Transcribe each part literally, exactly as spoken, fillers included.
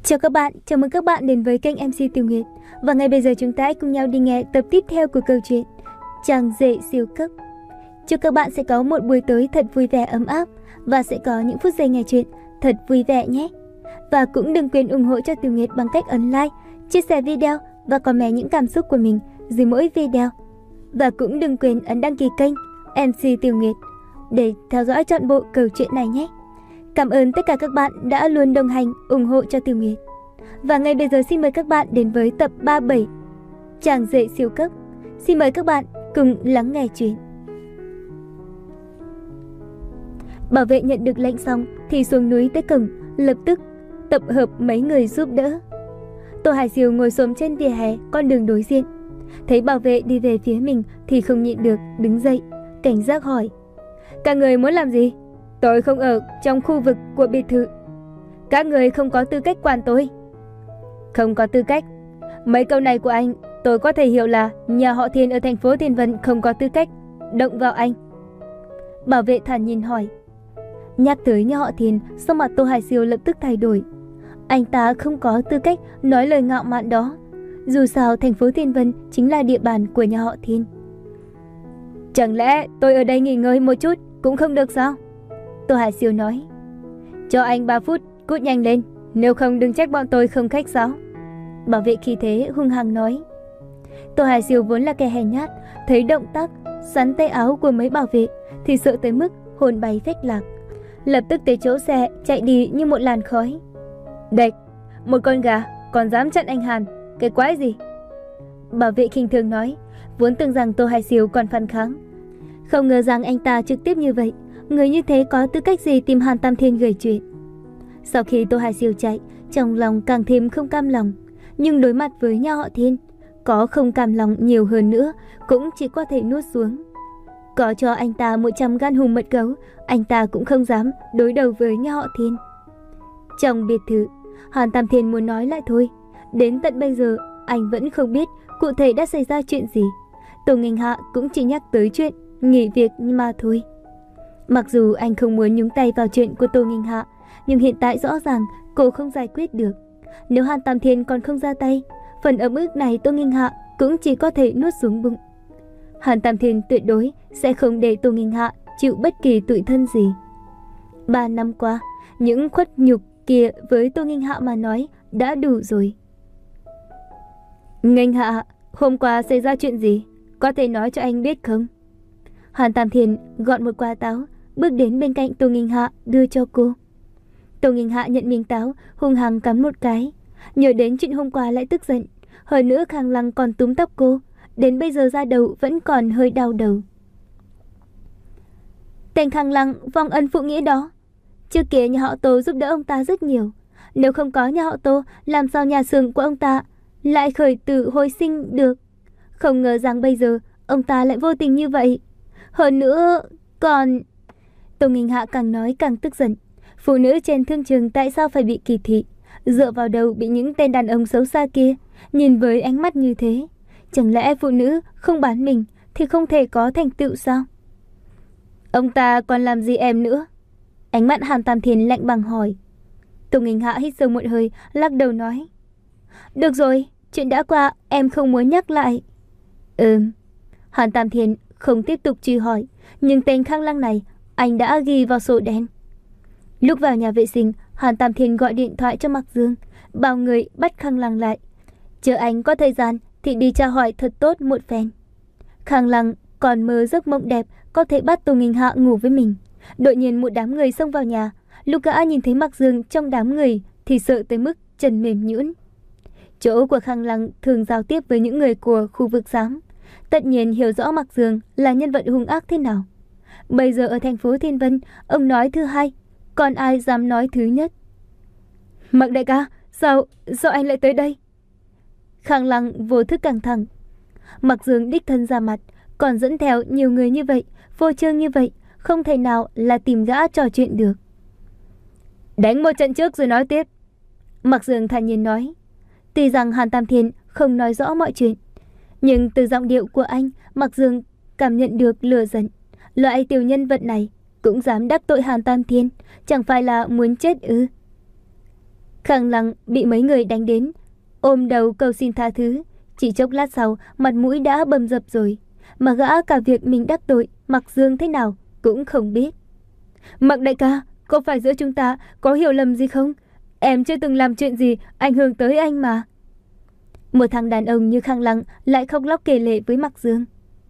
Chào các bạn, chào mừng các bạn đến với kênh em xê Tiểu Nguyệt. Và ngay bây giờ chúng ta hãy cùng nhau đi nghe tập tiếp theo của câu chuyện Chàng rể siêu cấp. Chúc các bạn sẽ có một buổi tối thật vui vẻ ấm áp và sẽ có những phút giây nghe chuyện thật vui vẻ nhé. Và cũng đừng quên ủng hộ cho Tiểu Nguyệt bằng cách ấn like, chia sẻ video và comment những cảm xúc của mình dưới mỗi video. Và cũng đừng quên ấn đăng ký kênh em xê Tiểu Nguyệt để theo dõi trọn bộ câu chuyện này nhé. Cảm ơn tất cả các bạn đã luôn đồng hành, ủng hộ cho Tiểu Nguyệt. Và ngay bây giờ xin mời các bạn đến với tập ba mươi bảy Chàng rể siêu cấp. Xin mời các bạn cùng lắng nghe chuyện. Bảo vệ nhận được lệnh xong thì xuống núi tới cổng, lập tức tập hợp mấy người giúp đỡ. Tô Hải Siêu ngồi xổm trên vỉa hè con đường đối diện, thấy bảo vệ đi về phía mình thì không nhịn được đứng dậy, cảnh giác hỏi: các người muốn làm gì? Tôi không ở trong khu vực của biệt thự. Các người không có tư cách quản tôi. Không có tư cách? Mấy câu này của anh tôi có thể hiểu là nhà họ Thiên ở thành phố Thiên Vân không có tư cách động vào anh. Bảo vệ thản nhiên hỏi. Nhắc tới nhà họ Thiên, sắc mặt Tô Hải Siêu lập tức thay đổi. Anh ta không có tư cách nói lời ngạo mạn đó. Dù sao thành phố Thiên Vân chính là địa bàn của nhà họ Thiên. Chẳng lẽ tôi ở đây nghỉ ngơi một chút cũng không được sao? Tô Hải Siêu nói. Cho anh ba phút, cút nhanh lên, nếu không đừng trách bọn tôi không khách sáo. Bảo vệ khi thế hung hăng nói. Tô Hải Siêu vốn là kẻ hèn nhát, thấy động tác sắn tay áo của mấy bảo vệ thì sợ tới mức hồn bay phách lạc, lập tức tới chỗ xe chạy đi như một làn khói. Đệch, một con gà còn dám chặn anh Hàn, cái quái gì? Bảo vệ khinh thường nói, vốn tưởng rằng Tô Hải Siêu còn phản kháng, không ngờ rằng anh ta trực tiếp như vậy. Người như thế có tư cách gì tìm Hàn Tam Thiên gây chuyện? Sau khi Tô Hải Siêu chạy, trong lòng càng thêm không cam lòng, nhưng đối mặt với nhà họ Thiên, có không cam lòng nhiều hơn nữa cũng chỉ có thể nuốt xuống. Có cho anh ta một trăm gan hùm mật gấu, anh ta cũng không dám đối đầu với nhà họ Thiên. Trong biệt thự, Hàn Tam Thiên muốn nói lại thôi, đến tận bây giờ anh vẫn không biết cụ thể đã xảy ra chuyện gì. Tô Nghênh Hạ cũng chỉ nhắc tới chuyện nghỉ việc mà thôi. Mặc dù anh không muốn nhúng tay vào chuyện của Tô Nghênh Hạ, nhưng hiện tại rõ ràng cô không giải quyết được. Nếu Hàn Tam Thiên còn không ra tay, phần ấm ức này Tô Nghênh Hạ cũng chỉ có thể nuốt xuống bụng. Hàn Tam Thiên tuyệt đối sẽ không để Tô Nghênh Hạ chịu bất kỳ tủi thân gì. Ba năm qua, những khuất nhục kia với Tô Nghênh Hạ mà nói đã đủ rồi. Nghênh Hạ, hôm qua xảy ra chuyện gì? Có thể nói cho anh biết không? Hàn Tam Thiên gọn một quả táo, bước đến bên cạnh Tô Nghênh Hạ đưa cho cô. Tô Nghênh Hạ nhận miếng táo, hung hăng cắn một cái. Nhớ đến chuyện hôm qua lại tức giận. Hơn nữa Khang Lăng còn túm tóc cô, đến bây giờ da đầu vẫn còn hơi đau đầu. Tên Khang Lăng vong ân phụ nghĩa đó. Trước kia nhà họ Tô giúp đỡ ông ta rất nhiều. Nếu không có nhà họ Tô, làm sao nhà xưởng của ông ta lại khởi tử hồi sinh được? Không ngờ rằng bây giờ ông ta lại vô tình như vậy. Hơn nữa còn... Tô Nghênh Hạ càng nói càng tức giận. Phụ nữ trên thương trường tại sao phải bị kỳ thị? Dựa vào đầu bị những tên đàn ông xấu xa kia nhìn với ánh mắt như thế? Chẳng lẽ phụ nữ không bán mình thì không thể có thành tựu sao? Ông ta còn làm gì em nữa? Ánh mắt Hàn Tam Thiên lạnh bằng hỏi. Tô Nghênh Hạ hít sâu một hơi, lắc đầu nói. Được rồi, chuyện đã qua em không muốn nhắc lại. Ừm. Hàn Tam Thiên không tiếp tục truy hỏi, nhưng tên Khang Lăng này anh đã ghi vào sổ đen. Lúc vào nhà vệ sinh, Hàn Tam Thiên gọi điện thoại cho Mạc Dương, bảo người bắt Khang Lăng lại. Chờ anh có thời gian thì đi tra hỏi thật tốt một phen. Khang Lăng còn mơ giấc mộng đẹp có thể bắt Tô Nghênh Hạ ngủ với mình. Đột nhiên một đám người xông vào nhà. Lúc gã nhìn thấy Mạc Dương trong đám người thì sợ tới mức chân mềm nhũn. Chỗ của Khang Lăng thường giao tiếp với những người của khu vực giám, tất nhiên hiểu rõ Mạc Dương là nhân vật hung ác thế nào. Bây giờ ở thành phố Thiên Vân, ông nói thứ hai, còn ai dám nói thứ nhất? Mạc đại ca, sao, sao anh lại tới đây? Khang Lăng vô thức căng thẳng. Mạc Dương đích thân ra mặt, còn dẫn theo nhiều người như vậy, phô trương như vậy, không thể nào là tìm gã trò chuyện được. Đánh một trận trước rồi nói tiếp. Mạc Dương thản nhiên nói. Tuy rằng Hàn Tam Thiên không nói rõ mọi chuyện, nhưng từ giọng điệu của anh, Mạc Dương cảm nhận được lửa giận. Loại tiểu nhân vật này cũng dám đắc tội Hàn Tam Thiên, chẳng phải là muốn chết ư? Khang Lăng bị mấy người đánh đến, ôm đầu cầu xin tha thứ. Chỉ chốc lát sau, mặt mũi đã bầm dập rồi, mà gã cả việc mình đắc tội Mạc Dương thế nào cũng không biết. Mạc đại ca, có phải giữa chúng ta có hiểu lầm gì không? Em chưa từng làm chuyện gì ảnh hưởng tới anh mà. Một thằng đàn ông như Khang Lăng lại khóc lóc kể lể với Mạc Dương.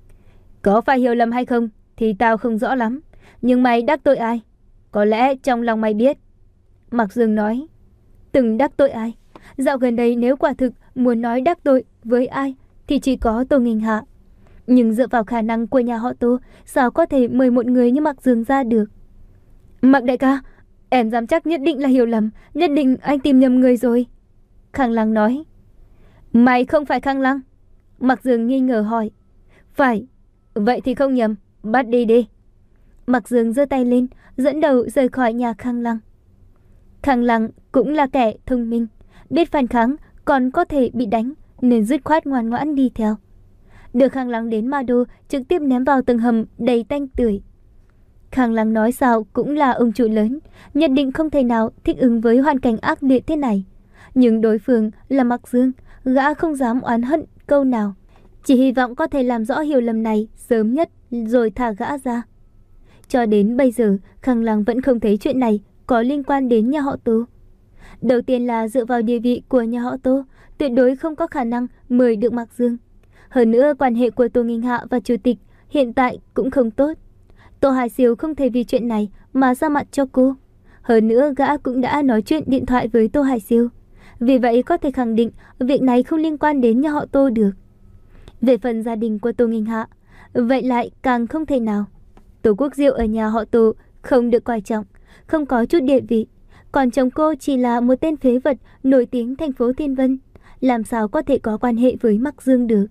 Có phải hiểu lầm hay không thì tao không rõ lắm, nhưng mày đắc tội ai? Có lẽ trong lòng mày biết. Mạc Dương nói. Từng đắc tội ai? Dạo gần đây nếu quả thực muốn nói đắc tội với ai thì chỉ có Tô Nghinh Hạ. Nhưng dựa vào khả năng của nhà họ Tô, sao có thể mời một người như Mạc Dương ra được? Mạc đại ca, em dám chắc nhất định là hiểu lầm, nhất định anh tìm nhầm người rồi. Khang Lăng nói. Mày không phải Khang Lăng? Mạc Dương nghi ngờ hỏi. Phải. Vậy thì không nhầm, bắt đi đi. Mạc Dương giơ tay lên, dẫn đầu rời khỏi nhà Khang Lăng. Khang Lăng cũng là kẻ thông minh, biết phản kháng còn có thể bị đánh, nên dứt khoát ngoan ngoãn đi theo. Được Khang Lăng đến Ma Đô, trực tiếp ném vào tầng hầm đầy tanh tưởi. Khang Lăng nói sao cũng là ông chủ lớn, nhất định không thể nào thích ứng với hoàn cảnh ác liệt thế này. Nhưng đối phương là Mạc Dương, gã không dám oán hận câu nào, chỉ hy vọng có thể làm rõ hiểu lầm này sớm nhất rồi thả gã ra. Cho đến bây giờ, Khang Lăng vẫn không thấy chuyện này có liên quan đến nhà họ Tô. Đầu tiên là dựa vào địa vị của nhà họ Tô, tuyệt đối không có khả năng mời được Mạc Dương. Hơn nữa, quan hệ của Tô Nghinh Hạ và chủ tịch hiện tại cũng không tốt. Tô Hải Siêu không thể vì chuyện này mà ra mặt cho cô. Hơn nữa, gã cũng đã nói chuyện điện thoại với Tô Hải Siêu. Vì vậy có thể khẳng định việc này không liên quan đến nhà họ Tô được. Về phần gia đình của Tô Nghinh Hạ, vậy lại càng không thể nào. Tô Quốc Diệu ở nhà họ Tô không được coi trọng, không có chút địa vị. Còn chồng cô chỉ là một tên phế vật nổi tiếng thành phố Thiên Vân, làm sao có thể có quan hệ với Mạc Dương được.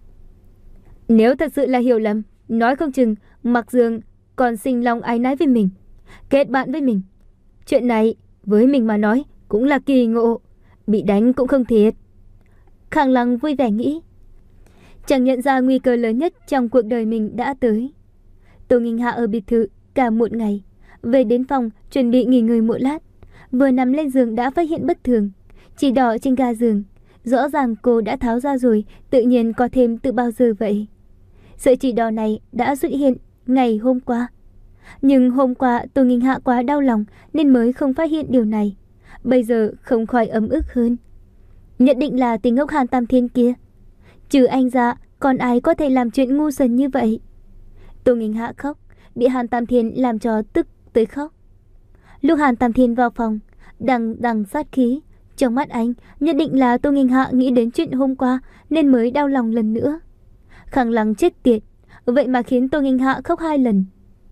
Nếu thật sự là hiểu lầm, nói không chừng Mạc Dương còn sinh lòng áy náy với mình, kết bạn với mình. Chuyện này với mình mà nói cũng là kỳ ngộ, bị đánh cũng không thiệt. Khang Lăng vui vẻ nghĩ. Chẳng nhận ra nguy cơ lớn nhất trong cuộc đời mình đã tới. Tô Nghinh Hạ ở biệt thự cả một ngày, về đến phòng chuẩn bị nghỉ ngơi một lát, vừa nằm lên giường đã phát hiện bất thường. Chỉ đỏ trên ga giường, rõ ràng cô đã tháo ra rồi, tự nhiên có thêm từ bao giờ vậy. Sợi chỉ đỏ này đã xuất hiện ngày hôm qua. Nhưng hôm qua Tô Nghinh Hạ quá đau lòng nên mới không phát hiện điều này. Bây giờ không khỏi ấm ức hơn. Nhất định là tên ngốc Hàn Tam Thiên kia. Trừ anh ra, còn ai có thể làm chuyện ngu xuẩn như vậy? Tô Nghinh Hạ khóc, bị Hàn Tam Thiên làm cho tức tới khóc. Lúc Hàn Tam Thiên vào phòng, đằng đằng sát khí, trong mắt anh nhất định là Tô Nghinh Hạ nghĩ đến chuyện hôm qua nên mới đau lòng lần nữa. Khang Lăng chết tiệt, vậy mà khiến Tô Nghinh Hạ khóc hai lần.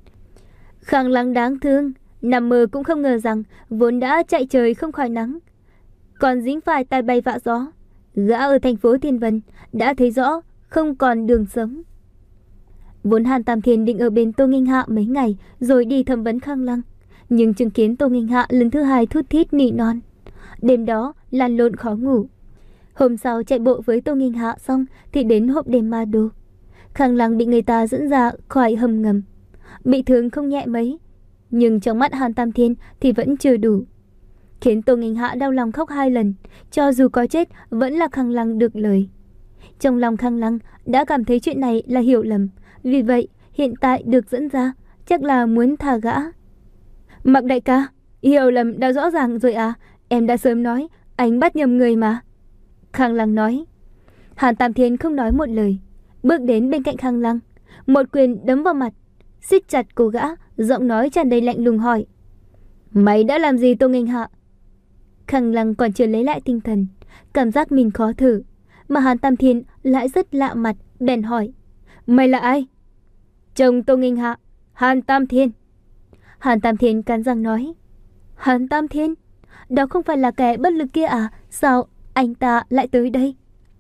Khang Lăng đáng thương, nằm mơ cũng không ngờ rằng vốn đã chạy trời không khỏi nắng, còn dính phải tai bay vạ gió. Gã ở thành phố Thiên Vân đã thấy rõ không còn đường sống. Vốn Hàn Tam Thiên định ở bên Tô Nghinh Hạ mấy ngày rồi đi thẩm vấn Khang Lăng, nhưng chứng kiến Tô Nghinh Hạ lần thứ hai thút thít nỉ non, đêm đó lăn lộn khó ngủ. Hôm sau chạy bộ với Tô Nghinh Hạ xong thì đến hộp đêm Ma Đô. Khang Lăng bị người ta dẫn ra khỏi hầm ngầm, bị thương không nhẹ mấy, nhưng trong mắt Hàn Tam Thiên thì vẫn chưa đủ, khiến Tô Nghinh Hạ đau lòng khóc hai lần. Cho dù có chết vẫn là Khang Lăng được lời. Trong lòng Khang Lăng đã cảm thấy chuyện này là hiểu lầm, vì vậy hiện tại được dẫn ra chắc là muốn thả gã. Mạc đại ca, hiểu lầm đã rõ ràng rồi à? Em đã sớm nói anh bắt nhầm người mà. Khang Lăng nói. Hàn Tam Thiên không nói một lời, bước đến bên cạnh Khang Lăng, một quyền đấm vào mặt, siết chặt cổ gã, giọng nói tràn đầy lạnh lùng hỏi. Mày đã làm gì Tô Nghinh Hạ? Khang Lăng còn chưa lấy lại tinh thần, cảm giác mình khó thở, mà Hàn Tam Thiên lại rất lạ mặt, bèn hỏi. Mày là ai? Chồng Tô Nghinh Hạ, Hàn Tam Thiên. Hàn Tam Thiên cắn răng nói. Hàn Tam Thiên? Đó không phải là kẻ bất lực kia à? Sao anh ta lại tới đây?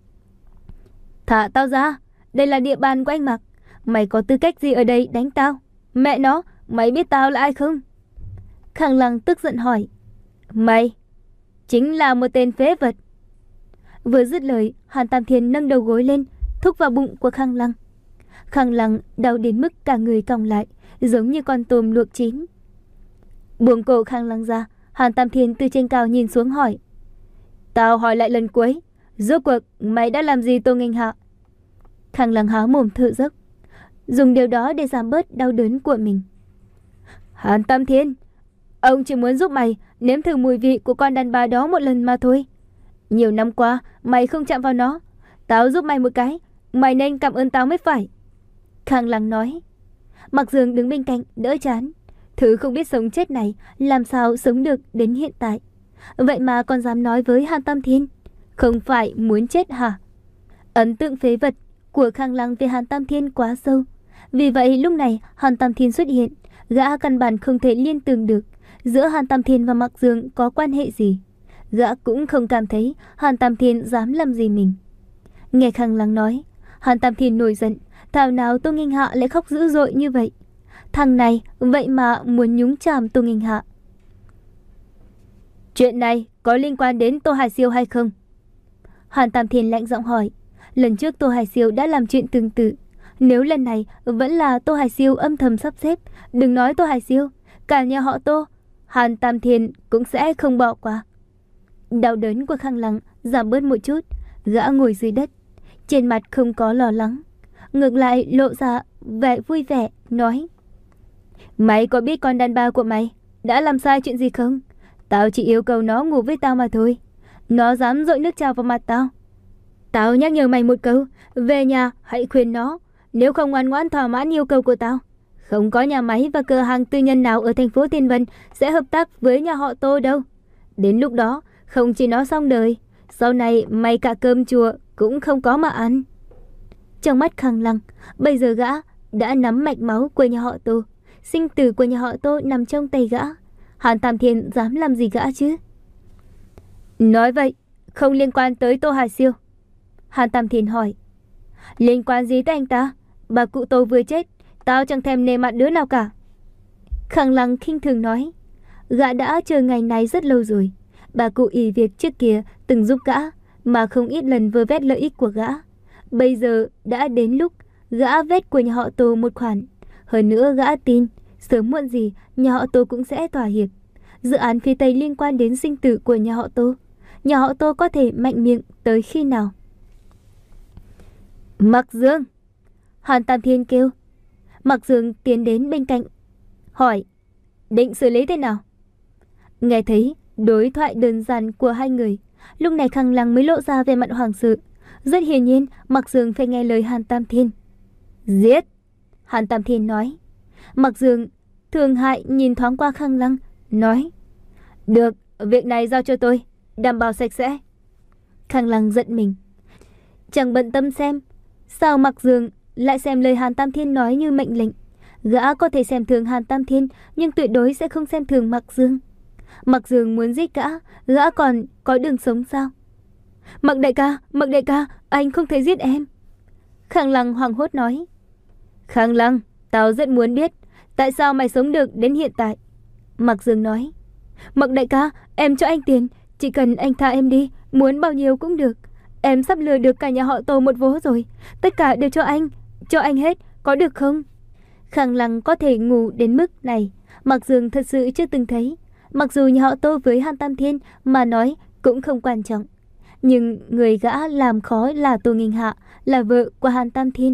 Thả tao ra, đây là địa bàn của anh Mạc. Mày có tư cách gì ở đây đánh tao? Mẹ nó, mày biết tao là ai không? Khang Lăng tức giận hỏi. Mày chính là một tên phế vật. Vừa dứt lời, Hàn Tam Thiên nâng đầu gối lên, thúc vào bụng của Khang Lăng. Khang Lăng đau đến mức cả người còng lại, giống như con tôm luộc chín. Buông cổ Khang Lăng ra, Hàn Tam Thiên từ trên cao nhìn xuống hỏi. Tao hỏi lại lần cuối, rốt cuộc mày đã làm gì Tô Nghênh Hạ? Khang Lăng há mồm thở dốc, dùng điều đó để giảm bớt đau đớn của mình. Hàn Tam Thiên, ông chỉ muốn giúp mày nếm thử mùi vị của con đàn bà đó một lần mà thôi. Nhiều năm qua mày không chạm vào nó, tao giúp mày một cái, mày nên cảm ơn tao mới phải. Khang Lăng nói. Mạc Dương đứng bên cạnh đỡ chán. Thứ không biết sống chết này làm sao sống được đến hiện tại, vậy mà còn dám nói với Hàn Tam Thiên. Không phải muốn chết hả? Ấn tượng phế vật của Khang Lăng về Hàn Tam Thiên quá sâu. Vì vậy lúc này Hàn Tam Thiên xuất hiện, gã căn bản không thể liên tưởng được giữa Hàn Tam Thiên và Mạc Dương có quan hệ gì. Gã cũng không cảm thấy Hàn Tam Thiên dám làm gì mình. Nghe Khang Lăng nói, Hàn Tam Thiên nổi giận. Thảo nào Tô Nghênh Hạ lại khóc dữ dội như vậy? Thằng này vậy mà muốn nhúng chàm Tô Nghênh Hạ. Chuyện này có liên quan đến Tô Hải Siêu hay không? Hàn Tam Thiên lạnh giọng hỏi. Lần trước Tô Hải Siêu đã làm chuyện tương tự. Nếu lần này vẫn là Tô Hải Siêu âm thầm sắp xếp, đừng nói Tô Hải Siêu, cả nhà họ Tô, Hàn Tam Thiên cũng sẽ không bỏ qua. Đau đớn của Khang Lăng giảm bớt một chút. Gã ngồi dưới đất, trên mặt không có lo lắng, ngược lại lộ ra vẻ vui vẻ, nói. Mày có biết con đàn bà của mày đã làm sai chuyện gì không? Tao chỉ yêu cầu nó ngủ với tao mà thôi. Nó dám dội nước trào vào mặt tao. Tao nhắc nhở mày một câu, về nhà hãy khuyên nó, nếu không ngoan ngoãn thỏa mãn yêu cầu của tao, không có nhà máy và cửa hàng tư nhân nào ở thành phố Thiên Vân sẽ hợp tác với nhà họ Tô đâu. Đến lúc đó không chỉ nó xong đời, sau này mày cả cơm chùa cũng không có mà ăn. Trong mắt Khang Lăng, bây giờ gã đã nắm mạch máu của nhà họ Tô. Sinh tử của nhà họ Tô nằm trong tay gã. Hàn Tam Thiên dám làm gì gã chứ? Nói vậy không liên quan tới Tô Hải Siêu. Hàn Tam Thiên hỏi. Liên quan gì tới anh ta? Bà cụ Tô vừa chết, tao chẳng thèm nề mặt đứa nào cả. Khang Lăng khinh thường nói. Gã đã chờ ngày này rất lâu rồi. Bà cụ ỷ việc trước kia từng giúp gã, mà không ít lần vơ vét lợi ích của gã. Bây giờ đã đến lúc gã vét của nhà họ Tô một khoản. Hơn nữa gã tin sớm muộn gì nhà họ Tô cũng sẽ thỏa hiệp. Dự án phía Tây liên quan đến sinh tử của nhà họ Tô. Nhà họ Tô có thể mạnh miệng tới khi nào? Mạc Dương! Hàn Tam Thiên kêu. Mạc Dương tiến đến bên cạnh, hỏi. Định xử lý thế nào? Nghe thấy đối thoại đơn giản của hai người, lúc này Khang Lăng mới lộ ra vẻ mặt hoảng sợ. Rất hiển nhiên Mạc Dương phải nghe lời Hàn Tam Thiên. Giết! Hàn Tam Thiên nói. Mạc Dương thương hại nhìn thoáng qua Khang Lăng, nói. Được, việc này giao cho tôi, đảm bảo sạch sẽ. Khang Lăng giận mình, chẳng bận tâm xem sao Mạc Dương lại xem lời Hàn Tam Thiên nói như mệnh lệnh. Gã có thể xem thường Hàn Tam Thiên, nhưng tuyệt đối sẽ không xem thường Mạc Dương. Mạc Dương muốn giết gã, gã còn có đường sống sao? Mạc đại ca, Mạc đại ca, anh không thể giết em. Khang Lăng hoảng hốt nói. Khang Lăng, tao rất muốn biết tại sao mày sống được đến hiện tại. Mạc Dương nói. Mạc đại ca, em cho anh tiền, chỉ cần anh tha em đi, muốn bao nhiêu cũng được. Em sắp lừa được cả nhà họ Tô một vố rồi, tất cả đều cho anh, cho anh hết, có được không? Khang Lăng có thể ngủ đến mức này, Mạc Dương thật sự chưa từng thấy. Mặc dù nhà họ Tô với Hàn Tam Thiên mà nói cũng không quan trọng, nhưng người gã làm khó là Tô Nghênh Hạ, là vợ của Hàn Tam Thiên.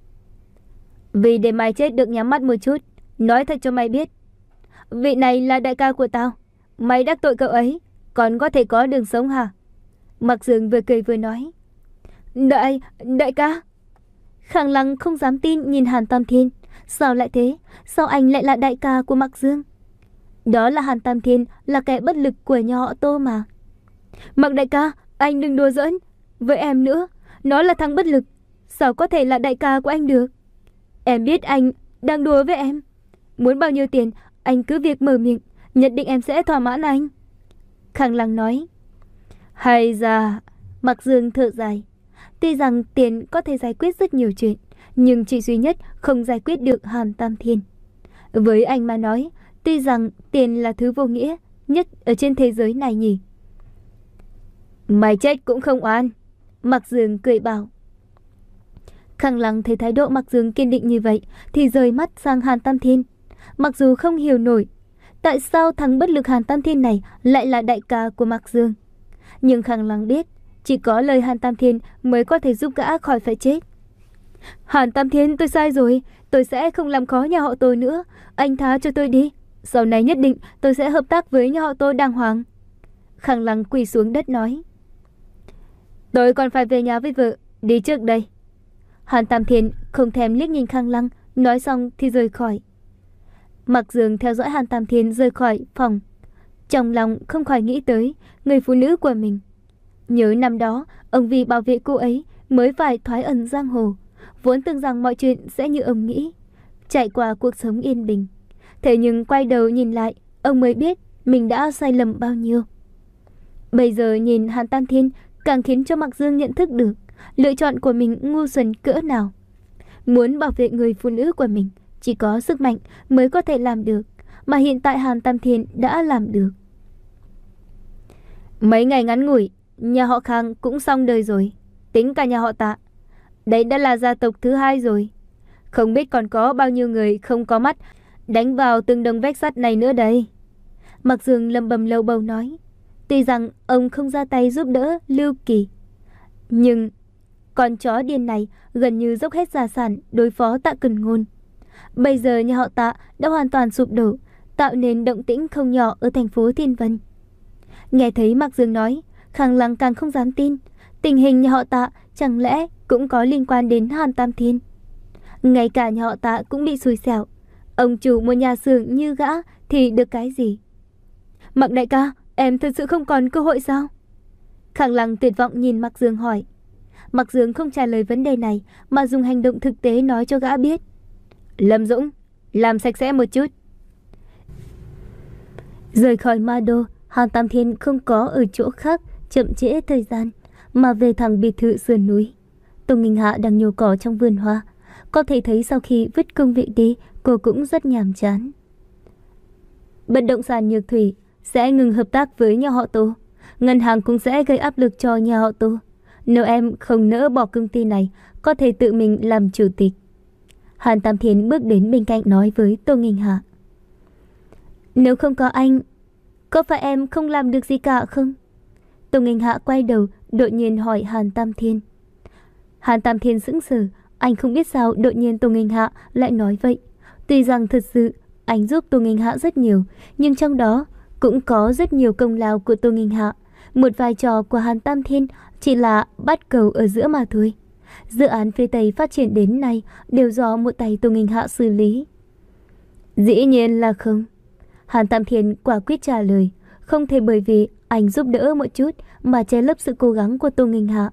Vì để mày chết được nhắm mắt một chút, nói thật cho mày biết, vị này là đại ca của tao. Mày đắc tội cậu ấy, còn có thể có đường sống hả? Mạc Dương vừa cười vừa nói. Đại, đại ca. Khang Lăng không dám tin nhìn Hàn Tam Thiên. Sao lại thế? Sao anh lại là đại ca của Mạc Dương? Đó là Hàn Tam Thiên, là kẻ bất lực của nhà họ Tô mà. Mạc đại ca, anh đừng đùa giỡn với em nữa. Nó là thằng bất lực, sao có thể là đại ca của anh được? Em biết anh đang đùa với em. Muốn bao nhiêu tiền, anh cứ việc mở miệng, nhất định em sẽ thỏa mãn anh. Khang Lăng nói. Hay ra, Mạc Dương thở dài. Tuy rằng tiền có thể giải quyết rất nhiều chuyện, nhưng chỉ duy nhất không giải quyết được Hàn Tam Thiên. Với anh mà nói, tuy rằng tiền là thứ vô nghĩa nhất ở trên thế giới này nhỉ. Mày chết cũng không oan, Mạc Dương cười bảo. Khang Lăng thấy thái độ Mạc Dương kiên định như vậy thì rời mắt sang Hàn Tam Thiên. Mặc dù không hiểu nổi tại sao thằng bất lực Hàn Tam Thiên này lại là đại ca của Mạc Dương. Nhưng Khang Lăng biết, chỉ có lời Hàn Tam Thiên mới có thể giúp gã khỏi phải chết. Hàn Tam Thiên, tôi sai rồi, tôi sẽ không làm khó nhà họ tôi nữa, anh tha cho tôi đi. Sau này nhất định tôi sẽ hợp tác với nhà họ tôi đàng hoàng. Khang Lăng quỳ xuống đất nói. Tôi còn phải về nhà với vợ, đi trước đây. Hàn Tam Thiên không thèm liếc nhìn Khang Lăng, nói xong thì rời khỏi. Mạc Dương theo dõi Hàn Tam Thiên rời khỏi phòng, trong lòng không khỏi nghĩ tới người phụ nữ của mình. Nhớ năm đó, ông vì bảo vệ cô ấy mới phải thoái ẩn giang hồ, vốn tưởng rằng mọi chuyện sẽ như ông nghĩ, trải qua cuộc sống yên bình. Thế nhưng quay đầu nhìn lại, ông mới biết mình đã sai lầm bao nhiêu. Bây giờ nhìn Hàn Tam Thiên càng khiến cho Mạc Dương nhận thức được lựa chọn của mình ngu xuẩn cỡ nào. Muốn bảo vệ người phụ nữ của mình, chỉ có sức mạnh mới có thể làm được, mà hiện tại Hàn Tam Thiên đã làm được. Mấy ngày ngắn ngủi, nhà họ Khang cũng xong đời rồi, tính cả nhà họ Tạ. Đấy đã là gia tộc thứ hai rồi. Không biết còn có bao nhiêu người không có mắt đánh vào từng đồng vách sắt này nữa đây. Mạc Dương lầm bầm lầu bầu nói. Tuy rằng ông không ra tay giúp đỡ Lưu Kỳ, nhưng con chó điên này gần như dốc hết gia sản đối phó Tạ Cần Ngôn. Bây giờ nhà họ Tạ đã hoàn toàn sụp đổ, tạo nên động tĩnh không nhỏ ở thành phố Thiên Vân. Nghe thấy Mạc Dương nói, Khang Lăng càng không dám tin. Tình hình nhà họ Tạ chẳng lẽ cũng có liên quan đến Hàn Tam Thiên? Ngay cả nhà họ Tạ cũng bị xui xẻo. Ông chủ một nhà xưởng như gã thì được cái gì? Mạc đại ca, em thật sự không còn cơ hội sao? Khang Lăng tuyệt vọng nhìn Mạc Dương hỏi. Mạc Dương không trả lời vấn đề này, mà dùng hành động thực tế nói cho gã biết. Lâm Dũng, làm sạch sẽ một chút. Rời khỏi Ma Đô, Hàn Tam Thiên không có ở chỗ khác chậm trễ thời gian, mà về thẳng biệt thự sườn núi. Tô Nghinh Hạ đang nhổ cỏ trong vườn hoa. Có thể thấy sau khi vứt công việc đi, cô cũng rất nhàm chán. Bất động sản Nhược Thủy sẽ ngừng hợp tác với nhà họ Tô. Ngân hàng cũng sẽ gây áp lực cho nhà họ Tô. Nếu em không nỡ bỏ công ty này, có thể tự mình làm chủ tịch. Hàn Tam Thiên bước đến bên cạnh nói với Tô Nghinh Hạ. Nếu không có anh, có phải em không làm được gì cả không? Tô Nghinh Hạ quay đầu đột nhiên hỏi Hàn Tam Thiên. Hàn Tam Thiên sững sờ, anh không biết sao đột nhiên Tô Nghinh Hạ lại nói vậy. Tuy rằng thật sự anh giúp Tô Nghinh Hạ rất nhiều, nhưng trong đó cũng có rất nhiều công lao của Tô Nghinh Hạ. Một vai trò của Hàn Tam Thiên chỉ là bắt cầu ở giữa mà thôi. Dự án phía Tây phát triển đến nay đều do một tay Tô Nghinh Hạ xử lý. Dĩ nhiên là không. Hàn Tam Thiên quả quyết trả lời. Không thể bởi vì anh giúp đỡ một chút mà che lấp sự cố gắng của Tô Nghinh Hạ.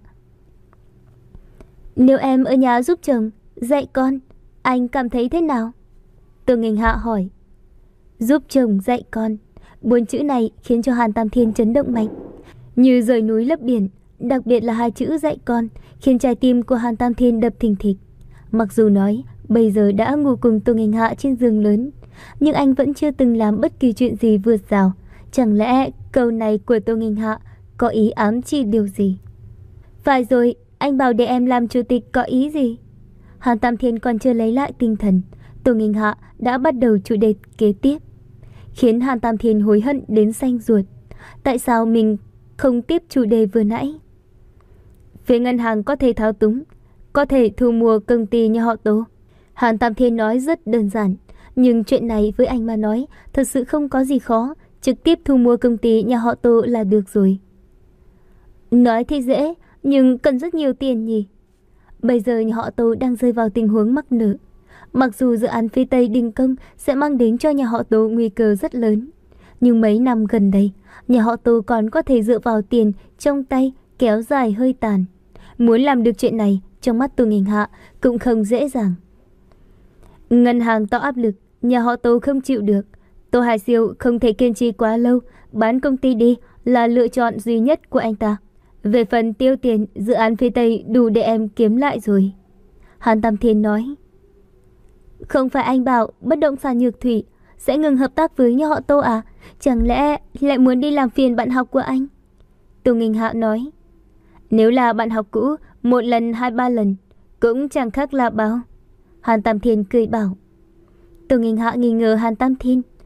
Nếu em ở nhà giúp chồng dạy con, anh cảm thấy thế nào? Tô Nghinh Hạ hỏi. Giúp chồng dạy con, bốn chữ này khiến cho Hàn Tam Thiên chấn động mạnh, như rời núi lấp biển. Đặc biệt là hai chữ dạy con khiến trái tim của Hàn Tam Thiên đập thình thịch. Mặc dù nói bây giờ đã ngủ cùng Tô Nghinh Hạ trên giường lớn, nhưng anh vẫn chưa từng làm bất kỳ chuyện gì vượt rào. Chẳng lẽ câu này của Tô Nghinh Hạ có ý ám chỉ điều gì? Phải rồi, anh bảo để em làm chủ tịch có ý gì? Hàn Tam Thiên còn chưa lấy lại tinh thần, Tô Nghinh Hạ đã bắt đầu chủ đề kế tiếp, khiến Hàn Tam Thiên hối hận đến xanh ruột. Tại sao mình không tiếp chủ đề vừa nãy? Phía ngân hàng có thể thao túng, có thể thu mua công ty nhà họ Tô. Hàn Tam Thiên nói rất đơn giản, nhưng chuyện này với anh mà nói thật sự không có gì khó, trực tiếp thu mua công ty nhà họ Tô là được rồi. Nói thì dễ, nhưng cần rất nhiều tiền nhỉ. Bây giờ nhà họ Tô đang rơi vào tình huống mắc nợ. Mặc dù dự án phía Tây đình công sẽ mang đến cho nhà họ Tô nguy cơ rất lớn, nhưng mấy năm gần đây, nhà họ Tô còn có thể dựa vào tiền trong tay kéo dài hơi tàn. Muốn làm được chuyện này, trong mắt Tô Nghinh Hạ cũng không dễ dàng. Ngân hàng tạo áp lực, nhà họ Tô không chịu được. Tô Hải Siêu không thể kiên trì quá lâu, bán công ty đi là lựa chọn duy nhất của anh ta. Về phần tiêu tiền, dự án phía Tây đủ để em kiếm lại rồi. Hàn Tam Thiên nói. Không phải anh bảo bất động sản Nhược Thủy sẽ ngừng hợp tác với nhà họ Tô à? Chẳng lẽ lại muốn đi làm phiền bạn học của anh? Tô Nghinh Hạ nói. Nếu là bạn học cũ, một lần hai ba lần cũng chẳng khác là bao. Hàn Tam Thiên cười bảo. Tô Nghinh Hạ nghi ngờ Hàn Tam Thiên.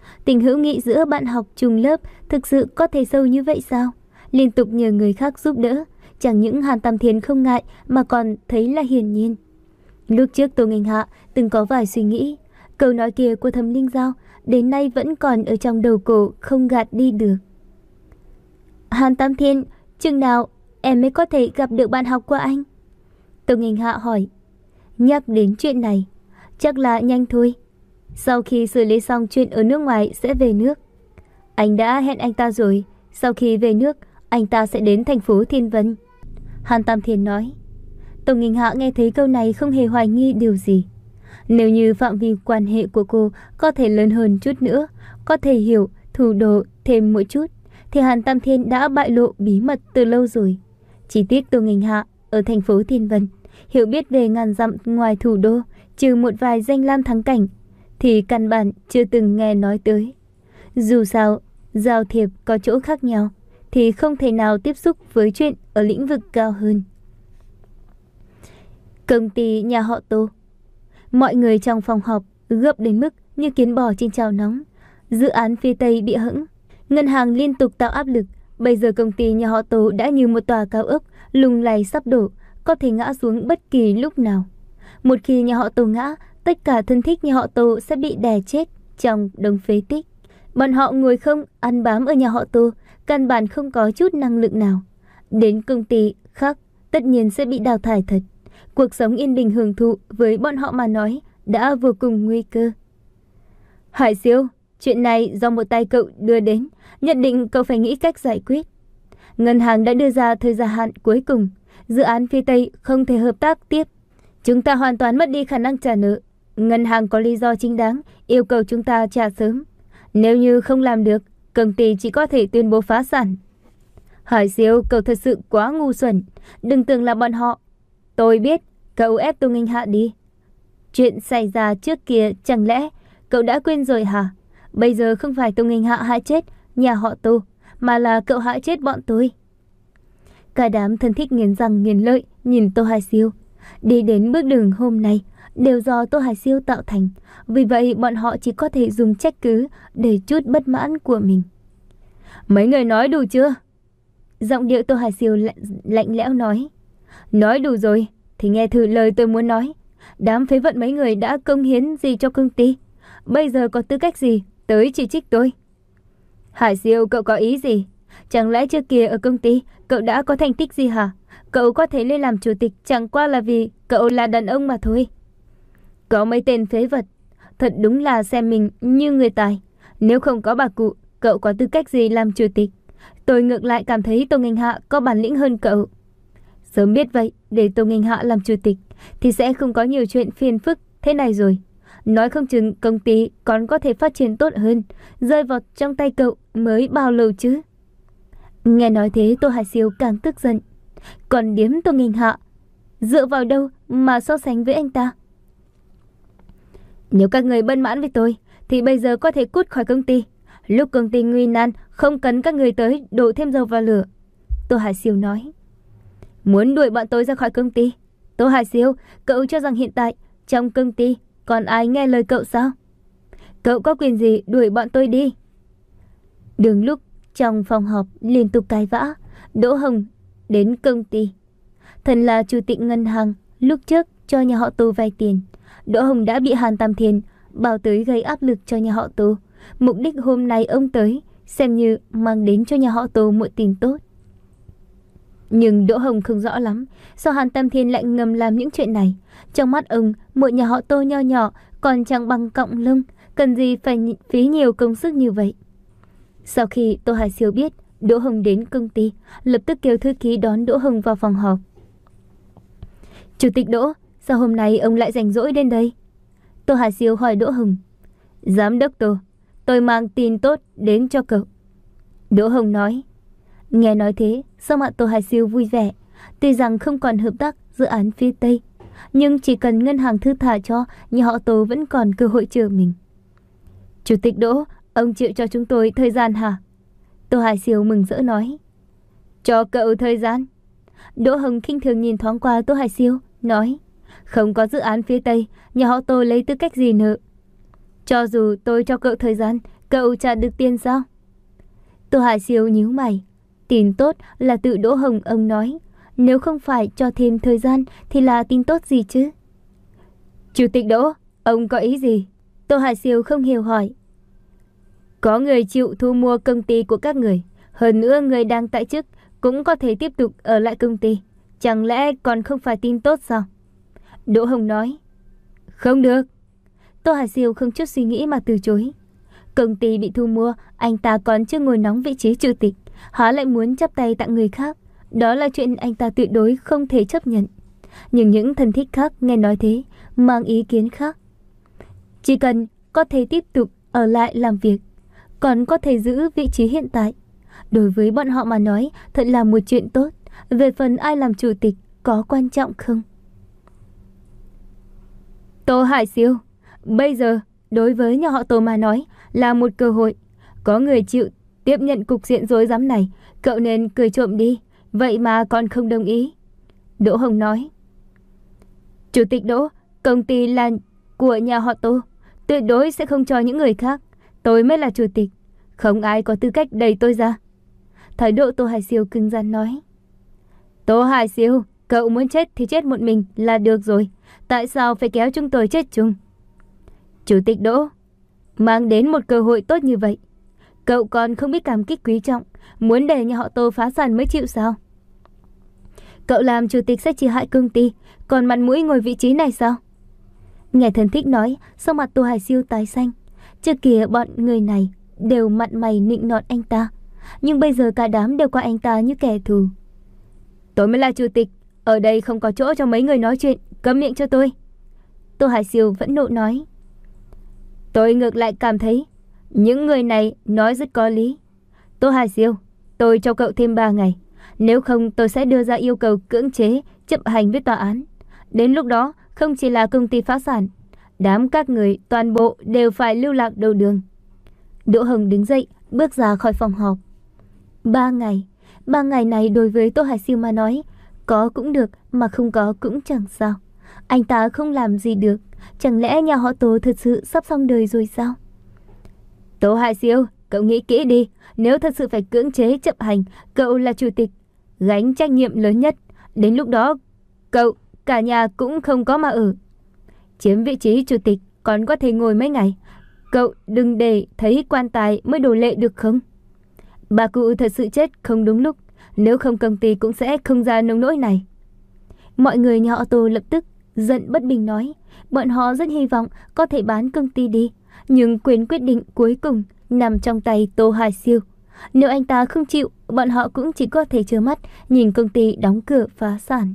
Tình hữu nghị giữa bạn học chung lớp thực sự có thể sâu như vậy sao? Liên tục nhờ người khác giúp đỡ, chẳng những Hàn Tam Thiên không ngại mà còn thấy là hiển nhiên. Lúc trước Tô Nghênh Hạ từng có vài suy nghĩ, câu nói kia của Thẩm Linh Giao đến nay vẫn còn ở trong đầu cổ, không gạt đi được. Hàn Tam Thiên, chừng nào em mới có thể gặp được bạn học của anh? Tô Nghênh Hạ hỏi. Nhắc đến chuyện này, chắc là nhanh thôi. Sau khi xử lý xong chuyện ở nước ngoài sẽ về nước. Anh đã hẹn anh ta rồi, sau khi về nước, anh ta sẽ đến thành phố Thiên Vân. Hàn Tam Thiên nói. Tô Nghênh Hạ nghe thấy câu này không hề hoài nghi điều gì. Nếu như phạm vi quan hệ của cô có thể lớn hơn chút nữa, có thể hiểu thủ đồ thêm một chút, thì Hàn Tam Thiên đã bại lộ bí mật từ lâu rồi. Chỉ tiếc Tô Nghênh Hạ ở thành phố Thiên Vân, hiểu biết về ngàn dặm ngoài thủ đô, trừ một vài danh lam thắng cảnh, thì căn bản chưa từng nghe nói tới. Dù sao, giao thiệp có chỗ khác nhau, thì không thể nào tiếp xúc với chuyện ở lĩnh vực cao hơn. Công ty nhà họ Tô. Mọi người trong phòng họp gấp đến mức như kiến bò trên chảo nóng. Dự án phía Tây bị hững, ngân hàng liên tục tạo áp lực. Bây giờ công ty nhà họ Tô đã như một tòa cao ốc lung lay sắp đổ, có thể ngã xuống bất kỳ lúc nào. Một khi nhà họ Tô ngã, tất cả thân thích nhà họ Tô sẽ bị đè chết trong đống phế tích. Bọn họ ngồi không ăn bám ở nhà họ Tô, căn bản không có chút năng lượng nào. Đến công ty khác tất nhiên sẽ bị đào thải thật. Cuộc sống yên bình hưởng thụ với bọn họ mà nói đã vô cùng nguy cơ. Hải Siêu, chuyện này do một tay cậu đưa đến, nhận định cậu phải nghĩ cách giải quyết. Ngân hàng đã đưa ra thời gian hạn cuối cùng, dự án phía Tây không thể hợp tác tiếp. Chúng ta hoàn toàn mất đi khả năng trả nợ. Ngân hàng có lý do chính đáng yêu cầu chúng ta trả sớm. Nếu như không làm được, công ty chỉ có thể tuyên bố phá sản. Hải Siêu, cậu thật sự quá ngu xuẩn. Đừng tưởng là bọn họ. Tôi biết, cậu ép Tô Nghênh Hạ đi. Chuyện xảy ra trước kia chẳng lẽ cậu đã quên rồi hả? Bây giờ không phải Tô Nghênh Hạ hại chết nhà họ Tô, mà là cậu hại chết bọn tôi. Cả đám thân thích nghiến răng nghiến lợi nhìn Tô Hải Siêu. Đi đến bước đường hôm nay đều do Tô Hải Siêu tạo thành. Vì vậy bọn họ chỉ có thể dùng trách cứ để chút bất mãn của mình. Mấy người nói đủ chưa? Giọng điệu Tô Hải Siêu lạnh, lạnh lẽo nói. Nói đủ rồi thì nghe thử lời tôi muốn nói. Đám phế vận mấy người đã công hiến gì cho công ty? Bây giờ có tư cách gì tới chỉ trích tôi? Hải Siêu, cậu có ý gì? Chẳng lẽ trước kia ở công ty cậu đã có thành tích gì hả? Cậu có thể lên làm chủ tịch chẳng qua là vì cậu là đàn ông mà thôi. Có mấy tên phế vật, thật đúng là xem mình như người tài. Nếu không có bà cụ, cậu có tư cách gì làm chủ tịch? Tôi ngược lại cảm thấy Tô Nghênh Hạ có bản lĩnh hơn cậu. Sớm biết vậy, để Tô Nghênh Hạ làm chủ tịch thì sẽ không có nhiều chuyện phiền phức thế này rồi. Nói không chừng công ty còn có thể phát triển tốt hơn. Rơi vào trong tay cậu mới bao lâu chứ? Nghe nói thế Tô Hải Siêu càng tức giận. Còn điếm Tô Nghênh Hạ dựa vào đâu mà so sánh với anh ta? Nếu các người bất mãn với tôi thì bây giờ có thể cút khỏi công ty. Lúc công ty nguy nan không cần các người tới đổ thêm dầu vào lửa. Tô Hải Siêu nói. Muốn đuổi bọn tôi ra khỏi công ty? Tô Hải Siêu, cậu cho rằng hiện tại trong công ty còn ai nghe lời cậu sao? Cậu có quyền gì đuổi bọn tôi đi? Đường lúc trong phòng họp liên tục cãi vã, Đỗ Hồng đến công ty. Thần là chủ tịch ngân hàng, lúc trước cho nhà họ Tô vay tiền. Đỗ Hồng đã bị Hàn Tam Thiên bảo tới gây áp lực cho nhà họ Tô. Mục đích hôm nay ông tới xem như mang đến cho nhà họ Tô một tin tốt. Nhưng Đỗ Hồng không rõ lắm sao Hàn Tam Thiên lại ngầm làm những chuyện này. Trong mắt ông, một nhà họ Tô nho nhỏ còn chẳng bằng cọng lông, cần gì phải phí nhiều công sức như vậy. Sau khi Tô Hải Siêu biết Đỗ Hồng đến công ty, lập tức kêu thư ký đón Đỗ Hồng vào phòng họp. Chủ tịch Đỗ, sao hôm nay ông lại rảnh rỗi đến đây? Tô Hải Siêu hỏi Đỗ Hồng. Giám đốc Tô, tôi mang tin tốt đến cho cậu. Đỗ Hồng nói. Nghe nói thế, sao mặt Tô Hải Siêu vui vẻ. Tuy rằng không còn hợp tác dự án phía Tây, nhưng chỉ cần ngân hàng thư thả cho, nhà họ Tô vẫn còn cơ hội chờ mình. Chủ tịch Đỗ, ông chịu cho chúng tôi thời gian hả? Tô Hải Siêu mừng rỡ nói. Cho cậu thời gian? Đỗ Hồng khinh thường nhìn thoáng qua Tô Hải Siêu, nói. Không có dự án phía Tây, nhà họ Tô lấy tư cách gì nợ? Cho dù tôi cho cậu thời gian, cậu trả được tiền sao? Tô Hải Siêu nhíu mày. Tin tốt là tự Đỗ Hồng ông nói, nếu không phải cho thêm thời gian thì là tin tốt gì chứ? Chủ tịch Đỗ, ông có ý gì? Tô Hải Siêu không hiểu hỏi. Có người chịu thu mua công ty của các người, hơn nữa người đang tại chức cũng có thể tiếp tục ở lại công ty, chẳng lẽ còn không phải tin tốt sao? Đỗ Hồng nói. Không được. Tô Hải Siêu không chút suy nghĩ mà từ chối. Công ty bị thu mua, anh ta còn chưa ngồi nóng vị trí chủ tịch, há lại muốn chắp tay tặng người khác. Đó là chuyện anh ta tuyệt đối không thể chấp nhận. Nhưng những thân thích khác nghe nói thế, mang ý kiến khác. Chỉ cần có thể tiếp tục ở lại làm việc, còn có thể giữ vị trí hiện tại, đối với bọn họ mà nói thật là một chuyện tốt. Về phần ai làm chủ tịch có quan trọng không? Tô Hải Siêu, bây giờ đối với nhà họ Tô mà nói là một cơ hội. Có người chịu tiếp nhận cục diện rối rắm này, cậu nên cười trộm đi, vậy mà còn không đồng ý. Đỗ Hồng nói. Chủ tịch Đỗ, công ty là của nhà họ Tô, tuyệt đối sẽ không cho những người khác. Tôi mới là chủ tịch, không ai có tư cách đẩy tôi ra. Thái độ Tô Hải Siêu cứng rắn nói. Tô Hải Siêu, cậu muốn chết thì chết một mình là được rồi, tại sao phải kéo chúng tôi chết chung? Chủ tịch Đỗ, mang đến một cơ hội tốt như vậy, cậu còn không biết cảm kích quý trọng, muốn để nhà họ Tô phá sản mới chịu sao? Cậu làm chủ tịch sẽ chỉ hại công ty, còn mặt mũi ngồi vị trí này sao? Nghe thân thích nói, sau mặt Tô Hải Siêu tái xanh. Trước kia bọn người này đều mặn mày nịnh nọt anh ta, nhưng bây giờ cả đám đều coi anh ta như kẻ thù. Tôi mới là chủ tịch, ở đây không có chỗ cho mấy người nói chuyện, câm miệng cho tôi. Tô Hải Siêu vẫn nộ nói. Tôi ngược lại cảm thấy những người này nói rất có lý. Tô Hải Siêu, tôi cho cậu thêm ba ngày, nếu không tôi sẽ đưa ra yêu cầu cưỡng chế chấp hành với tòa án. Đến lúc đó không chỉ là công ty phá sản, đám các người toàn bộ đều phải lưu lạc đầu đường. Đỗ Hồng đứng dậy bước ra khỏi phòng họp. Ba ngày, ba ngày này đối với Tô Hải Siêu mà nói, có cũng được mà không có cũng chẳng sao. Anh ta không làm gì được, chẳng lẽ nhà họ Tô thật sự sắp xong đời rồi sao? Tô Hải Siêu, cậu nghĩ kỹ đi, nếu thật sự phải cưỡng chế chấp hành, cậu là chủ tịch, gánh trách nhiệm lớn nhất. Đến lúc đó, cậu, cả nhà cũng không có mà ở. Chiếm vị trí chủ tịch còn có thể ngồi mấy ngày, cậu đừng để thấy quan tài mới đổ lệ được không? Bà cụ thật sự chết không đúng lúc, nếu không công ty cũng sẽ không ra nông nỗi này. Mọi người nhà họ Tô lập tức giận bất bình nói, bọn họ rất hy vọng có thể bán công ty đi, nhưng quyền quyết định cuối cùng nằm trong tay Tô Hải Siêu. Nếu anh ta không chịu, bọn họ cũng chỉ có thể trơ mắt nhìn công ty đóng cửa phá sản.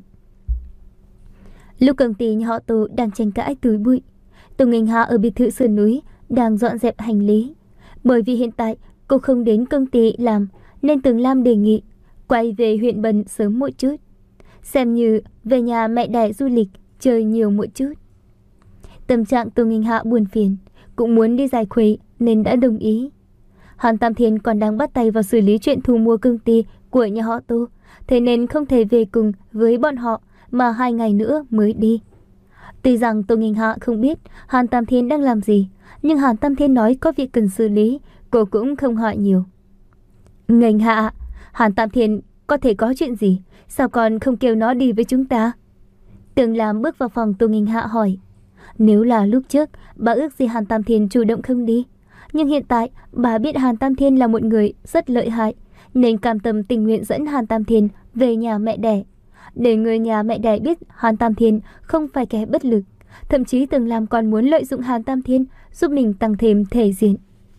Lúc công ty nhà họ Tô đang tranh cãi túi bụi, Tô Nghênh Hạ ở biệt thự sườn núi đang dọn dẹp hành lý. Bởi vì hiện tại cô không đến công ty làm, nên Tường Lam đề nghị quay về huyện Bần sớm một chút, xem như về nhà mẹ đẻ du lịch chơi nhiều một chút. Tâm trạng Tô Nghênh Hạ buồn phiền, cũng muốn đi giải khuây nên đã đồng ý. Hàn Tam Thiên còn đang bắt tay vào xử lý chuyện thu mua công ty của nhà họ Tô, thế nên không thể về cùng với bọn họ mà hai ngày nữa mới đi. Tuy rằng Tô Nghênh Hạ không biết Hàn Tam Thiên đang làm gì, nhưng Hàn Tam Thiên nói có việc cần xử lý, cô cũng không hỏi nhiều. Nghênh Hạ, Hàn Tam Thiên có thể có chuyện gì, sao còn không kêu nó đi với chúng ta? Tường Lam bước vào phòng Tô Nghênh Hạ hỏi. Nếu là lúc trước, bà ước gì Hàn Tam Thiên chủ động không đi, nhưng hiện tại bà biết Hàn Tam Thiên là một người rất lợi hại, nên cam tâm tình nguyện dẫn Hàn Tam Thiên về nhà mẹ đẻ, để người nhà mẹ đẻ biết Hàn Tam Thiên không phải kẻ bất lực. Thậm chí Tường Lam còn muốn lợi dụng Hàn Tam Thiên giúp mình tăng thêm thể diện.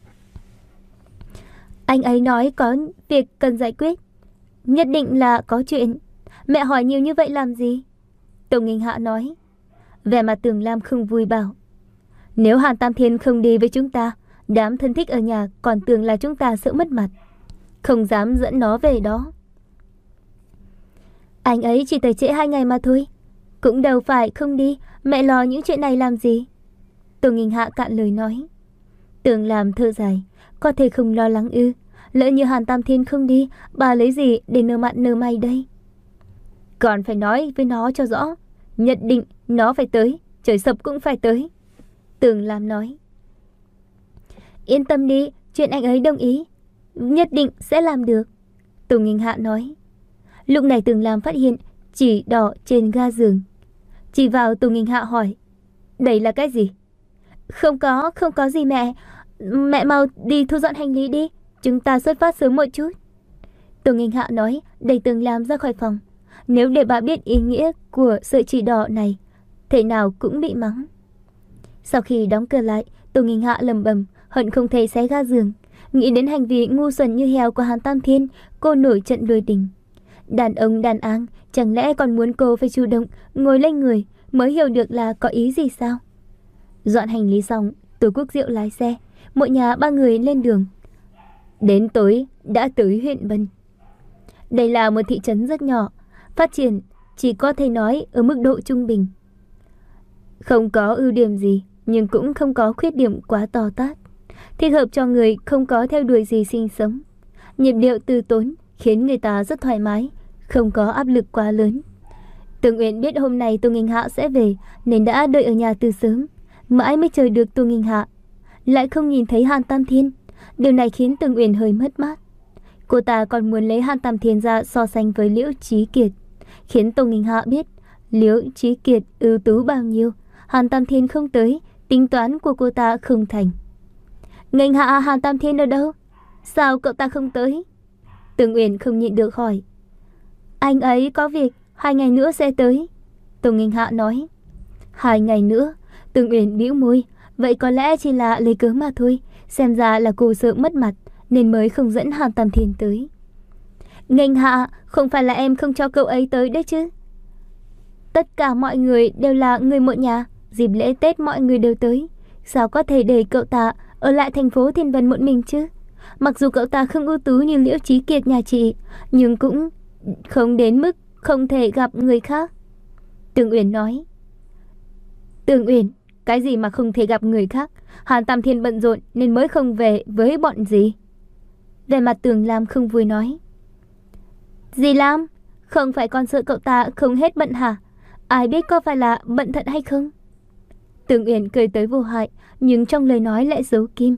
Anh ấy nói có việc cần giải quyết, nhất định là có chuyện. Mẹ hỏi nhiều như vậy làm gì? Tô Nghênh Hạ nói. Vẻ mặt Tường Lam không vui bảo, nếu Hàn Tam Thiên không đi với chúng ta, đám thân thích ở nhà còn tưởng là chúng ta sợ mất mặt, không dám dẫn nó về đó. Anh ấy chỉ tới trễ hai ngày mà thôi, cũng đâu phải không đi, mẹ lo những chuyện này làm gì? Tô Nghênh Hạ cạn lời nói. Tường Lam thở dài, có thể không lo lắng ư? Lỡ như Hàn Tam Thiên không đi, bà lấy gì để nơ mặn nơ may đây? Còn phải nói với nó cho rõ, nhất định nó phải tới, trời sập cũng phải tới. Tường Lam nói. Yên tâm đi, chuyện anh ấy đồng ý, nhất định sẽ làm được. Tô Nghinh Hạ nói. Lúc này Tường Lam phát hiện chỉ đỏ trên ga giường, chỉ vào Tô Nghinh Hạ hỏi, đây là cái gì? Không có, không có gì mẹ. Mẹ mau đi thu dọn hành lý đi, chúng ta xuất phát sớm một chút. Tô Nghinh Hạ nói, đẩy Tường Lam ra khỏi phòng. Nếu để bà biết ý nghĩa của sợi chỉ đỏ này, thế nào cũng bị mắng. Sau khi đóng cửa lại, Tô Nghinh Hạ lầm bầm, hận không thể xé ga giường. Nghĩ đến hành vi ngu xuẩn như heo của Hàn Tam Thiên, cô nổi trận lôi đình. Đàn ông đàn áng, chẳng lẽ còn muốn cô phải chủ động ngồi lên người mới hiểu được là có ý gì sao? Dọn hành lý xong, Tô Quốc Diệu lái xe, mỗi nhà ba người lên đường. Đến tối đã tới huyện Bân. Đây là một thị trấn rất nhỏ, phát triển chỉ có thể nói ở mức độ trung bình. Không có ưu điểm gì, nhưng cũng không có khuyết điểm quá to tát, thích hợp cho người không có theo đuổi gì sinh sống. Nhịp điệu từ tốn khiến người ta rất thoải mái, không có áp lực quá lớn. Tường Uyển biết hôm nay Tô Nghinh Hạ sẽ về nên đã đợi ở nhà từ sớm, mãi mới chờ được Tô Nghinh Hạ, lại không nhìn thấy Hàn Tam Thiên. Điều này khiến Tường Uyển hơi mất mát. Cô ta còn muốn lấy Hàn Tam Thiên ra so sánh với Liễu Chí Kiệt, khiến Tô Nghinh Hạ biết Liễu Chí Kiệt ưu tú bao nhiêu, Hàn Tam Thiên không tới, tính toán của cô ta không thành. Nghinh Hạ, Hàn Tam Thiên ở đâu? Sao cậu ta không tới? Tường Uyển không nhịn được hỏi. Anh ấy có việc, hai ngày nữa sẽ tới. Tô Nghinh Hạ nói. Hai ngày nữa? Tường Uyển bĩu môi. Vậy có lẽ chỉ là lấy cớ mà thôi. Xem ra là cô sợ mất mặt nên mới không dẫn Hàn Tam Thiên tới. Nghinh Hạ, không phải là em không cho cậu ấy tới đấy chứ? Tất cả mọi người đều là người một nhà, dịp lễ Tết mọi người đều tới, sao có thể để cậu ta ở lại thành phố Thiên Vân một mình chứ? Mặc dù cậu ta không ưu tú như Liễu Chí Kiệt nhà chị, nhưng cũng không đến mức không thể gặp người khác. Tường Uyển nói. Tường Uyển, cái gì mà không thể gặp người khác? Hàn Tam Thiên bận rộn nên mới không về với bọn gì? Về mặt Tường Lam không vui nói. Dì Lam, không phải con sợ cậu ta không hết bận hả? Ai biết có phải là bận thật hay không? Tường Uyển cười tới vô hại, nhưng trong lời nói lại giấu kim.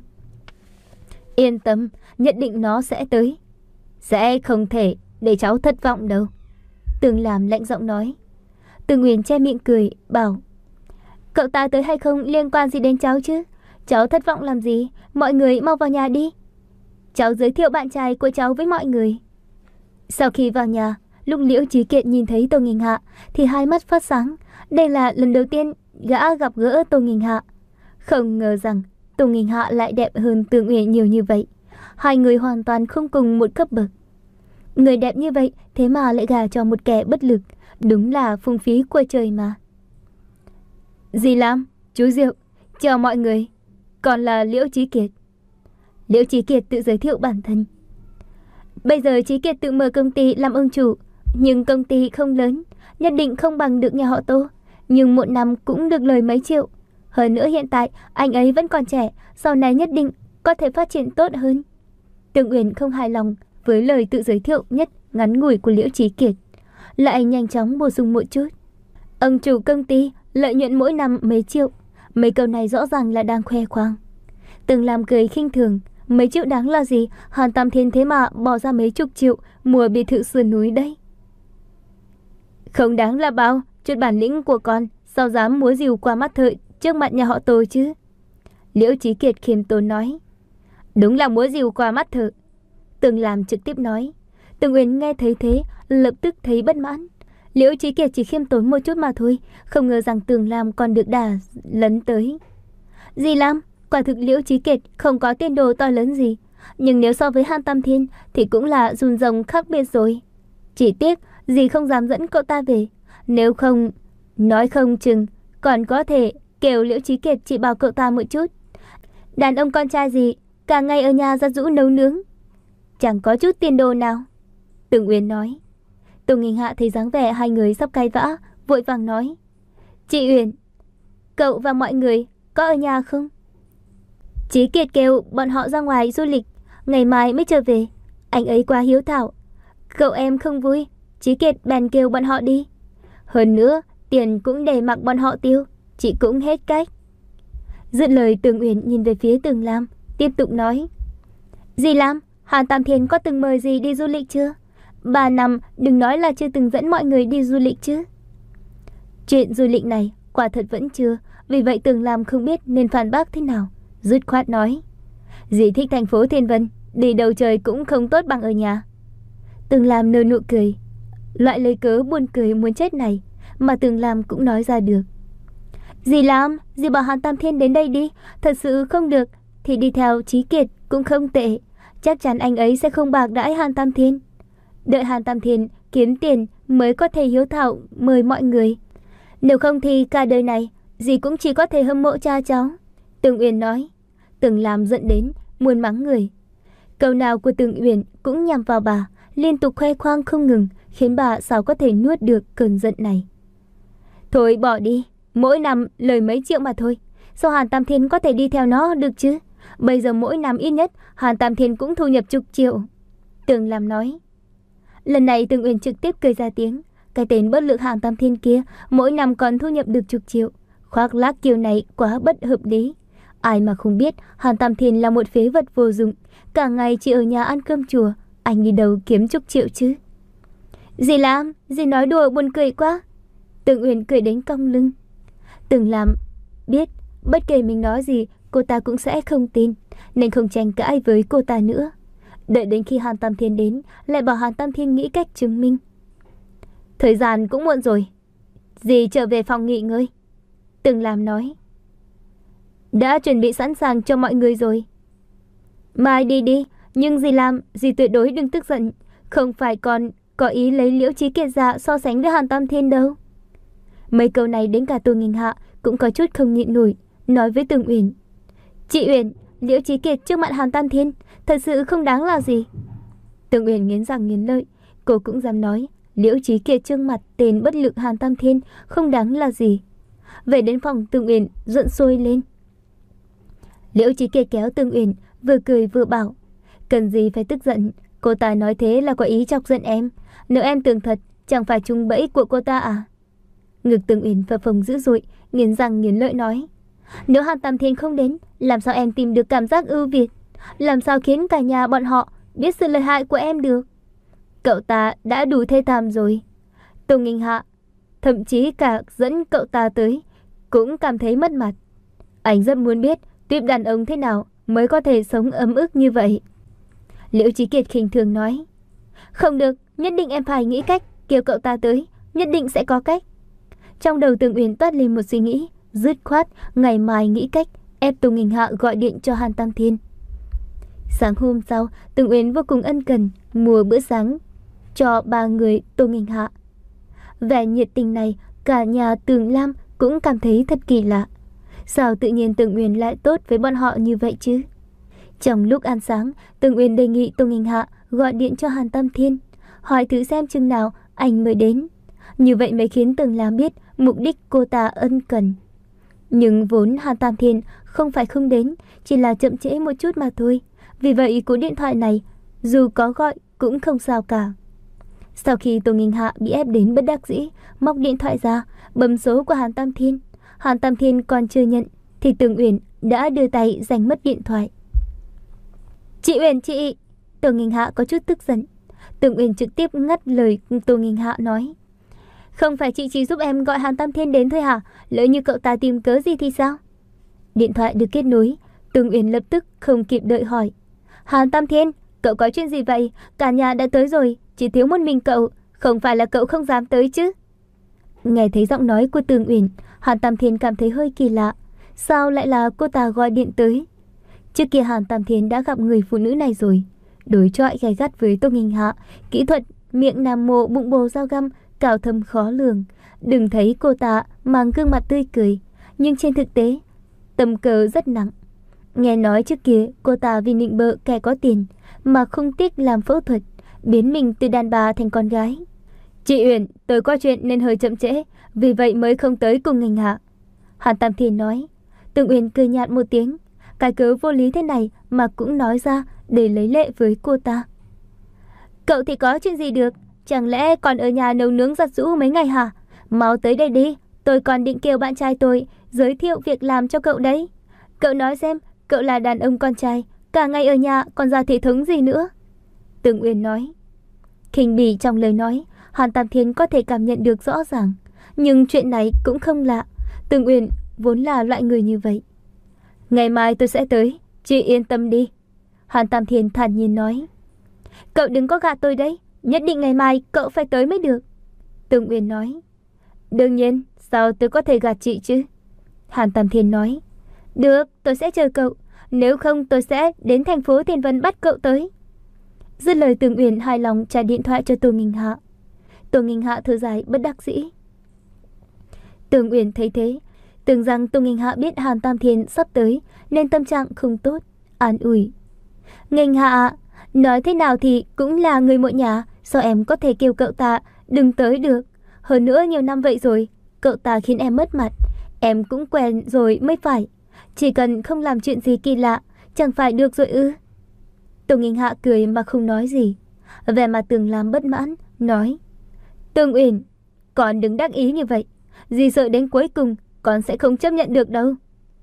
Yên tâm, nhất định nó sẽ tới. Sẽ không thể để cháu thất vọng đâu. Tường Lam lạnh giọng nói. Tường Uyển che miệng cười, bảo. Cậu ta tới hay không liên quan gì đến cháu chứ? Cháu thất vọng làm gì? Mọi người mau vào nhà đi. Cháu giới thiệu bạn trai của cháu với mọi người. Sau khi vào nhà, lúc Liễu Chí Kiệt nhìn thấy Tô Nghinh Hạ thì hai mắt phát sáng. Đây là lần đầu tiên gã gặp gỡ Tô Nghinh Hạ. Không ngờ rằng Tô Nghinh Hạ lại đẹp hơn Tường Uyển nhiều như vậy. Hai người hoàn toàn không cùng một cấp bậc. Người đẹp như vậy thế mà lại gả cho một kẻ bất lực, đúng là phung phí của trời mà. Dì Lam, chú Diệu, chào mọi người. Còn là Liễu Chí Kiệt. Liễu Chí Kiệt tự giới thiệu bản thân. Bây giờ Chí Kiệt tự mở công ty làm ông chủ, nhưng công ty không lớn, nhất định không bằng được nhà họ Tô, nhưng một năm cũng được lời mấy triệu. Hơn nữa hiện tại anh ấy vẫn còn trẻ, sau này nhất định có thể phát triển tốt hơn. Tường Uyển không hài lòng với lời tự giới thiệu nhất ngắn ngủi của Liễu Chí Kiệt, lại nhanh chóng bổ sung một chút. Ông chủ công ty lợi nhuận mỗi năm mấy triệu. Mấy câu này rõ ràng là đang khoe khoang. Tường Lam cười khinh thường. Mấy triệu đáng là gì? Hàn Tam Thiên thế mà bỏ ra mấy chục triệu mua biệt thự sườn núi đấy. Không đáng là bao. Chút bản lĩnh của con sao dám múa rìu qua mắt thợ trước mặt nhà họ Tô chứ? Liễu Chí Kiệt khiêm tốn nói. Đúng là múa rìu qua mắt thợ. Tường Lam trực tiếp nói. Tường Uyển nghe thấy thế lập tức thấy bất mãn. Liễu Chí Kiệt chỉ khiêm tốn một chút mà thôi, không ngờ rằng Tường Lam còn được đà lấn tới. Dì Lam, quả thực Liễu Chí Kiệt không có tiền đồ to lớn gì, nhưng nếu so với Hàn Tam Thiên thì cũng là run rồng khác biệt rồi. Chỉ tiếc dì không dám dẫn cậu ta về, nếu không, nói không chừng còn có thể kêu Liễu Chí Kiệt chỉ bảo cậu ta một chút. Đàn ông con trai gì cả ngày ở nhà giặt giũ nấu nướng, chẳng có chút tiền đồ nào. Tường Uyển nói. Tô Nghinh Hạ thấy dáng vẻ hai người sắp cãi vã, vội vàng nói. Chị Uyển, cậu và mọi người có ở nhà không? Chí Kiệt kêu bọn họ ra ngoài du lịch, ngày mai mới trở về. Anh ấy quá hiếu thảo. Cậu em không vui, Chí Kiệt bèn kêu bọn họ đi. Hơn nữa, tiền cũng để mặc bọn họ tiêu, chị cũng hết cách. Dứt lời Tường Uyển nhìn về phía Tường Lam, tiếp tục nói. Dì Lam, Hàn Tam Thiên có từng mời dì đi du lịch chưa? Ba năm đừng nói là chưa từng dẫn mọi người đi du lịch chứ. Chuyện du lịch này quả thật vẫn chưa, vì vậy Tường Lam không biết nên phản bác thế nào. Dứt khoát nói, dì thích thành phố Thiên Vân, đi đâu trời cũng không tốt bằng ở nhà. Tường Lam nở nụ cười. Loại lời cớ buồn cười muốn chết này mà Tường Lam cũng nói ra được. Dì Lam, dì bảo Hàn Tam Thiên đến đây đi. Thật sự không được thì đi theo Chí Kiệt cũng không tệ. Chắc chắn anh ấy sẽ không bạc đãi Hàn Tam Thiên. Đợi Hàn Tam Thiên kiếm tiền mới có thể hiếu thảo mời mọi người. Nếu không thì cả đời này dì cũng chỉ có thể hâm mộ cha cháu. Tường Uyển nói. Tường Lam giận đến muốn mắng người. Câu nào của Tường Uyển cũng nhằm vào bà, liên tục khoe khoang không ngừng, khiến bà sao có thể nuốt được cơn giận này. Thôi bỏ đi, mỗi năm lời mấy triệu mà thôi. Sao Hàn Tam Thiên có thể đi theo nó được chứ? Bây giờ mỗi năm ít nhất Hàn Tam Thiên cũng thu nhập chục triệu. Tường Lam nói. Lần này Tường Uyển trực tiếp cười ra tiếng. Cái tên bất lực Hàn Tam Thiên kia mỗi năm còn thu nhập được chục triệu. Khoác lác kiểu này quá bất hợp lý. Ai mà không biết Hàn Tam Thiên là một phế vật vô dụng, cả ngày chỉ ở nhà ăn cơm chùa. Anh đi đâu kiếm chục triệu chứ? Dì Lam, dì nói đùa buồn cười quá. Tường Uyển cười đến cong lưng. Tường Lam biết bất kể mình nói gì cô ta cũng sẽ không tin, nên không tranh cãi với cô ta nữa. Đợi đến khi Hàn Tam Thiên đến, lại bảo Hàn Tam Thiên nghĩ cách chứng minh. Thời gian cũng muộn rồi, dì trở về phòng nghỉ ngơi. Tường Lam nói. Đã chuẩn bị sẵn sàng cho mọi người rồi. Mai đi đi, nhưng dì Lam, dì tuyệt đối đừng tức giận. Không phải còn có ý lấy Liễu Chí Kiệt ra so sánh với Hàn Tam Thiên đâu. Mấy câu này đến cả Tô Nghinh Hạ cũng có chút không nhịn nổi, nói với Tường Uyển. Chị Uyển, Liễu Chí Kiệt trước mặt Hàn Tam Thiên thật sự không đáng là gì. Tường Uyển nghiến răng nghiến lợi, cô cũng dám nói Liễu Chí Kiệt trước mặt tên bất lực Hàn Tam Thiên không đáng là gì. Về đến phòng, Tường Uyển giận sôi lên. Liễu Chí Kiệt kéo Tường Uyển, vừa cười vừa bảo, cần gì phải tức giận, cô ta nói thế là có ý chọc giận em. Nếu em tưởng thật, chẳng phải trúng bẫy của cô ta à? Ngực Tường Uyển phập phồng dữ dội, nghiến răng nghiến lợi nói, nếu Hàn Tam Thiên không đến, làm sao em tìm được cảm giác ưu việt? Làm sao khiến cả nhà bọn họ biết sự lợi hại của em được? Cậu ta đã đủ thê thảm rồi. Tô Nghinh Hạ thậm chí cả dẫn cậu ta tới cũng cảm thấy mất mặt. Anh rất muốn biết tuyếp đàn ông thế nào mới có thể sống ấm ức như vậy. Liễu Chí Kiệt khinh thường nói, không được, nhất định em phải nghĩ cách kêu cậu ta tới, nhất định sẽ có cách. Trong đầu Tường Uyển toát lên một suy nghĩ, dứt khoát ngày mai nghĩ cách ép Tô Nghinh Hạ gọi điện cho Hàn Tam Thiên. Sáng hôm sau, Tường Uyển vô cùng ân cần mua bữa sáng cho ba người Tô Nghinh Hạ. Vẻ nhiệt tình này cả nhà Tường Lam cũng cảm thấy thật kỳ lạ. Sao tự nhiên Tường Uyển lại tốt với bọn họ như vậy chứ? Trong lúc ăn sáng, Tường Uyển đề nghị Tô Nghinh Hạ gọi điện cho Hàn Tam Thiên, hỏi thử xem chừng nào anh mới đến. Như vậy mới khiến Tường Lam biết mục đích cô ta ân cần. Nhưng vốn Hàn Tam Thiên không phải không đến, chỉ là chậm trễ một chút mà thôi. Vì vậy cú điện thoại này dù có gọi cũng không sao cả. Sau khi Tô Nghinh Hạ bị ép đến bất đắc dĩ, móc điện thoại ra, bấm số của Hàn Tam Thiên. Hàn Tam Thiên còn chưa nhận thì Tường Uyển đã đưa tay giành mất điện thoại. Chị Uyển chị! Tô Nghinh Hạ có chút tức giận. Tường Uyển trực tiếp ngắt lời Tô Nghinh Hạ nói, không phải chị chỉ giúp em gọi Hàn Tam Thiên đến thôi hả? Lỡ như cậu ta tìm cớ gì thì sao? Điện thoại được kết nối, Tường Uyển lập tức không kịp đợi hỏi, Hàn Tam Thiên, cậu có chuyện gì vậy? Cả nhà đã tới rồi, chỉ thiếu một mình cậu, không phải là cậu không dám tới chứ? Nghe thấy giọng nói của Tường Uyển, Hàn Tam Thiên cảm thấy hơi kỳ lạ. Sao lại là cô ta gọi điện tới? Trước kia Hàn Tam Thiên đã gặp người phụ nữ này rồi, đối chọi gay gắt với Tô Nghinh Hạ, kỹ thuật miệng nam mô bụng bồ dao găm cao thâm khó lường. Đừng thấy cô ta mang gương mặt tươi cười, nhưng trên thực tế tâm cờ rất nặng. Nghe nói trước kia cô ta vì nịnh bợ kẻ có tiền mà không tiếc làm phẫu thuật biến mình từ đàn bà thành con gái. Chị Uyển, tôi có chuyện nên hơi chậm trễ, vì vậy mới không tới cùng Nghinh Hạ. Hàn Tam Thiên nói. Tường Uyển cười nhạt một tiếng, cái cớ vô lý thế này mà cũng nói ra để lấy lệ với cô ta. Cậu thì có chuyện gì được, chẳng lẽ còn ở nhà nấu nướng giặt giũ mấy ngày hả? Mau tới đây đi, tôi còn định kêu bạn trai tôi giới thiệu việc làm cho cậu đấy. Cậu nói xem, cậu là đàn ông con trai, cả ngày ở nhà còn ra thể thống gì nữa? Tường Uyên nói. Khinh bỉ trong lời nói, Hàn Tam Thiên có thể cảm nhận được rõ ràng. Nhưng chuyện này cũng không lạ. Tường Uyên vốn là loại người như vậy. Ngày mai tôi sẽ tới, chị yên tâm đi. Hàn Tam Thiên thản nhiên nói. Cậu đừng có gạt tôi đấy, nhất định ngày mai cậu phải tới mới được. Tường Uyên nói. Đương nhiên, sao tôi có thể gạt chị chứ? Hàn Tam Thiên nói. Được, tôi sẽ chờ cậu. Nếu không tôi sẽ đến thành phố Thiên Vân bắt cậu tới. Dứt lời, Tường Uyên hài lòng trả điện thoại cho Tô Nghinh Hạ. Tô Nghinh Hạ thở dài bất đắc dĩ. Tường Uyên thấy thế, tưởng rằng Tô Nghinh Hạ biết Hàn Tam Thiên sắp tới nên tâm trạng không tốt, an ủi. Nghinh Hạ, nói thế nào thì cũng là người một nhà, sao em có thể kêu cậu ta đừng tới được? Hơn nữa nhiều năm vậy rồi, cậu ta khiến em mất mặt, em cũng quen rồi mới phải. Chỉ cần không làm chuyện gì kỳ lạ, chẳng phải được rồi ư? Tô Nghinh Hạ cười mà không nói gì. Vẻ mặt Tường Lam bất mãn, nói. Tường Uyên, con đừng đắc ý như vậy. Dì sợ đến cuối cùng con sẽ không chấp nhận được đâu.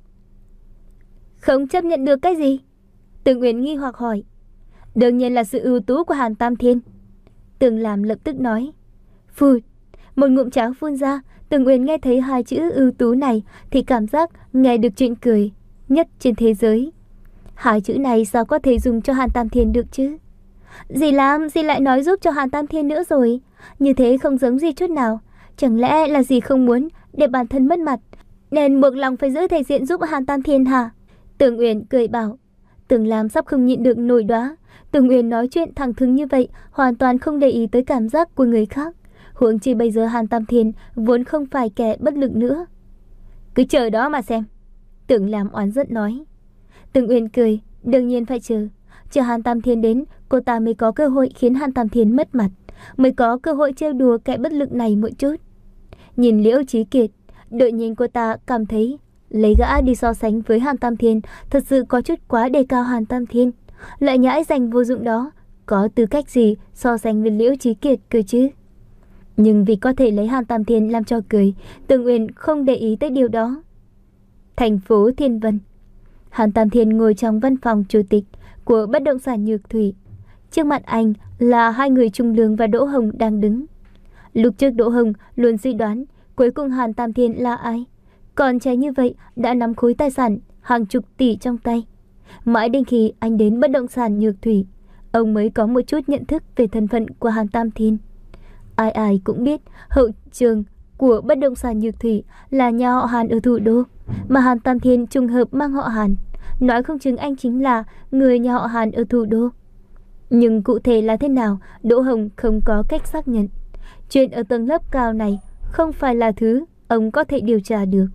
Không chấp nhận được cái gì? Tường Uyên nghi hoặc hỏi. Đương nhiên là sự ưu tú của Hàn Tam Thiên. Tường Lam lập tức nói. Phụt, một ngụm cháo phun ra. Tường Uyên nghe thấy hai chữ ưu tú này thì cảm giác nghe được chuyện cười nhất trên thế giới. Hai chữ này sao có thể dùng cho Hàn Tam Thiên được chứ? Dì Lam, dì lại nói giúp cho Hàn Tam Thiên nữa rồi. Như thế không giống gì chút nào. Chẳng lẽ là dì không muốn để bản thân mất mặt nên buộc lòng phải giữ thể diện giúp Hàn Tam Thiên hả? Tường Uyên cười bảo. Tường Lam sắp không nhịn được nổi đoá. Tường Uyên nói chuyện thẳng thừng như vậy, hoàn toàn không để ý tới cảm giác của người khác. Huống chi bây giờ Hàn Tam Thiên vốn không phải kẻ bất lực nữa. Cứ chờ đó mà xem. Tường Lam oán giận nói. Tường Uyên cười, đương nhiên phải chờ. Chờ Hàn Tam Thiên đến, cô ta mới có cơ hội khiến Hàn Tam Thiên mất mặt, mới có cơ hội trêu đùa kẻ bất lực này một chút. Nhìn Liễu Chí Kiệt, đột nhiên cô ta cảm thấy lấy gã đi so sánh với Hàn Tam Thiên thật sự có chút quá đề cao Hàn Tam Thiên. Loại nhãi danh vô dụng đó có tư cách gì so sánh với Liễu Chí Kiệt cơ chứ? Nhưng vì có thể lấy Hàn Tam Thiên làm cho cười, Tường Uyên không để ý tới điều đó. Thành phố Thiên Vân. Hàn Tam Thiên ngồi trong văn phòng chủ tịch của bất động sản Nhược Thủy. Trước mặt anh là hai người Trung Lương và Đỗ Hồng đang đứng. Lúc trước Đỗ Hồng luôn suy đoán cuối cùng Hàn Tam Thiên là ai. Còn trẻ như vậy đã nắm khối tài sản hàng chục tỷ trong tay. Mãi đến khi anh đến bất động sản Nhược Thủy, ông mới có một chút nhận thức về thân phận của Hàn Tam Thiên. Ai ai cũng biết hậu trường của bất động sản Nhược Thủy là nhà họ Hàn ở thủ đô, mà Hàn Tam Thiên trùng hợp mang họ Hàn, nói không chừng anh chính là người nhà họ Hàn ở thủ đô. Nhưng cụ thể là thế nào, Đỗ Hồng không có cách xác nhận. Chuyện ở tầng lớp cao này không phải là thứ ông có thể điều tra được.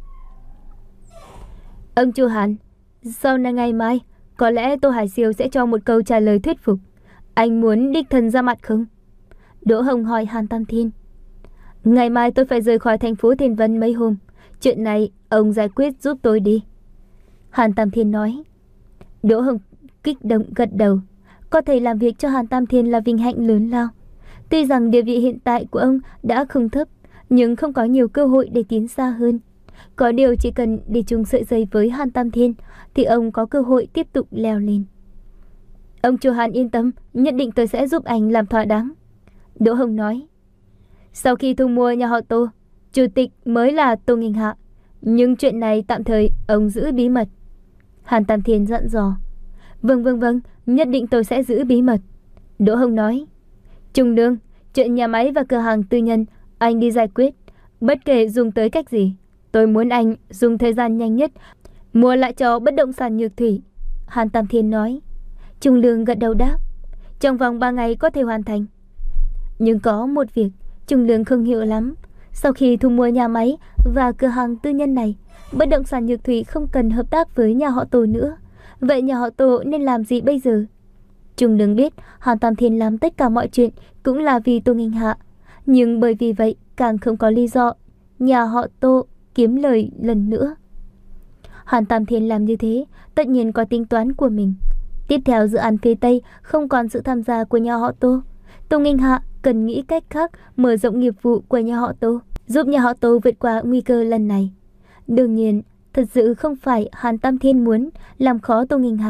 Ông Chu Hàn, sau này ngày mai có lẽ Tô Hải Siêu sẽ cho một câu trả lời thuyết phục. Anh muốn đích thân ra mặt không? Đỗ Hồng hỏi Hàn Tam Thiên. Ngày mai tôi phải rời khỏi thành phố Thiên Vân mấy hôm. Chuyện này ông giải quyết giúp tôi đi. Hàn Tam Thiên nói. Đỗ Hồng kích động gật đầu. Có thể làm việc cho Hàn Tam Thiên là vinh hạnh lớn lao. Tuy rằng địa vị hiện tại của ông đã không thấp, nhưng không có nhiều cơ hội để tiến xa hơn. Có điều chỉ cần đi chung sợi dây với Hàn Tam Thiên thì ông có cơ hội tiếp tục leo lên. Ông Chu Hàn yên tâm, nhất định tôi sẽ giúp anh làm thỏa đáng. Đỗ Hồng nói. Sau khi thu mua nhà họ Tô, chủ tịch mới là Tô Nghinh Hạ, nhưng chuyện này tạm thời ông giữ bí mật. Hàn Tam Thiên dặn dò. Vâng vâng vâng, nhất định tôi sẽ giữ bí mật. Đỗ Hồng nói. Trung Lương, chuyện nhà máy và cửa hàng tư nhân anh đi giải quyết. Bất kể dùng tới cách gì, tôi muốn anh dùng thời gian nhanh nhất mua lại cho bất động sản Nhược Thủy. Hàn Tam Thiên nói. Trung Lương gật đầu đáp. Trong vòng ba ngày có thể hoàn thành. Nhưng có một việc Trung Lương không hiểu lắm. Sau khi thu mua nhà máy và cửa hàng tư nhân này, bất động sản Nhược Thủy không cần hợp tác với nhà họ Tô nữa. Vậy nhà họ Tô nên làm gì bây giờ? Trung Lương biết Hàn Tam Thiên làm tất cả mọi chuyện cũng là vì Tô Nghinh Hạ, nhưng bởi vì vậy càng không có lý do nhà họ Tô kiếm lời lần nữa. Hàn Tam Thiên làm như thế tất nhiên có tính toán của mình. Tiếp theo dự án phía Tây không còn sự tham gia của nhà họ Tô. Tô Nghinh Hạ cần nghĩ cách khác mở rộng nghiệp vụ của nhà họ Tô, giúp nhà họ Tô vượt qua nguy cơ lần này. Đương nhiên, thật sự không phải Hàn Tam Thiên muốn làm khó Tô Nghinh Hạ,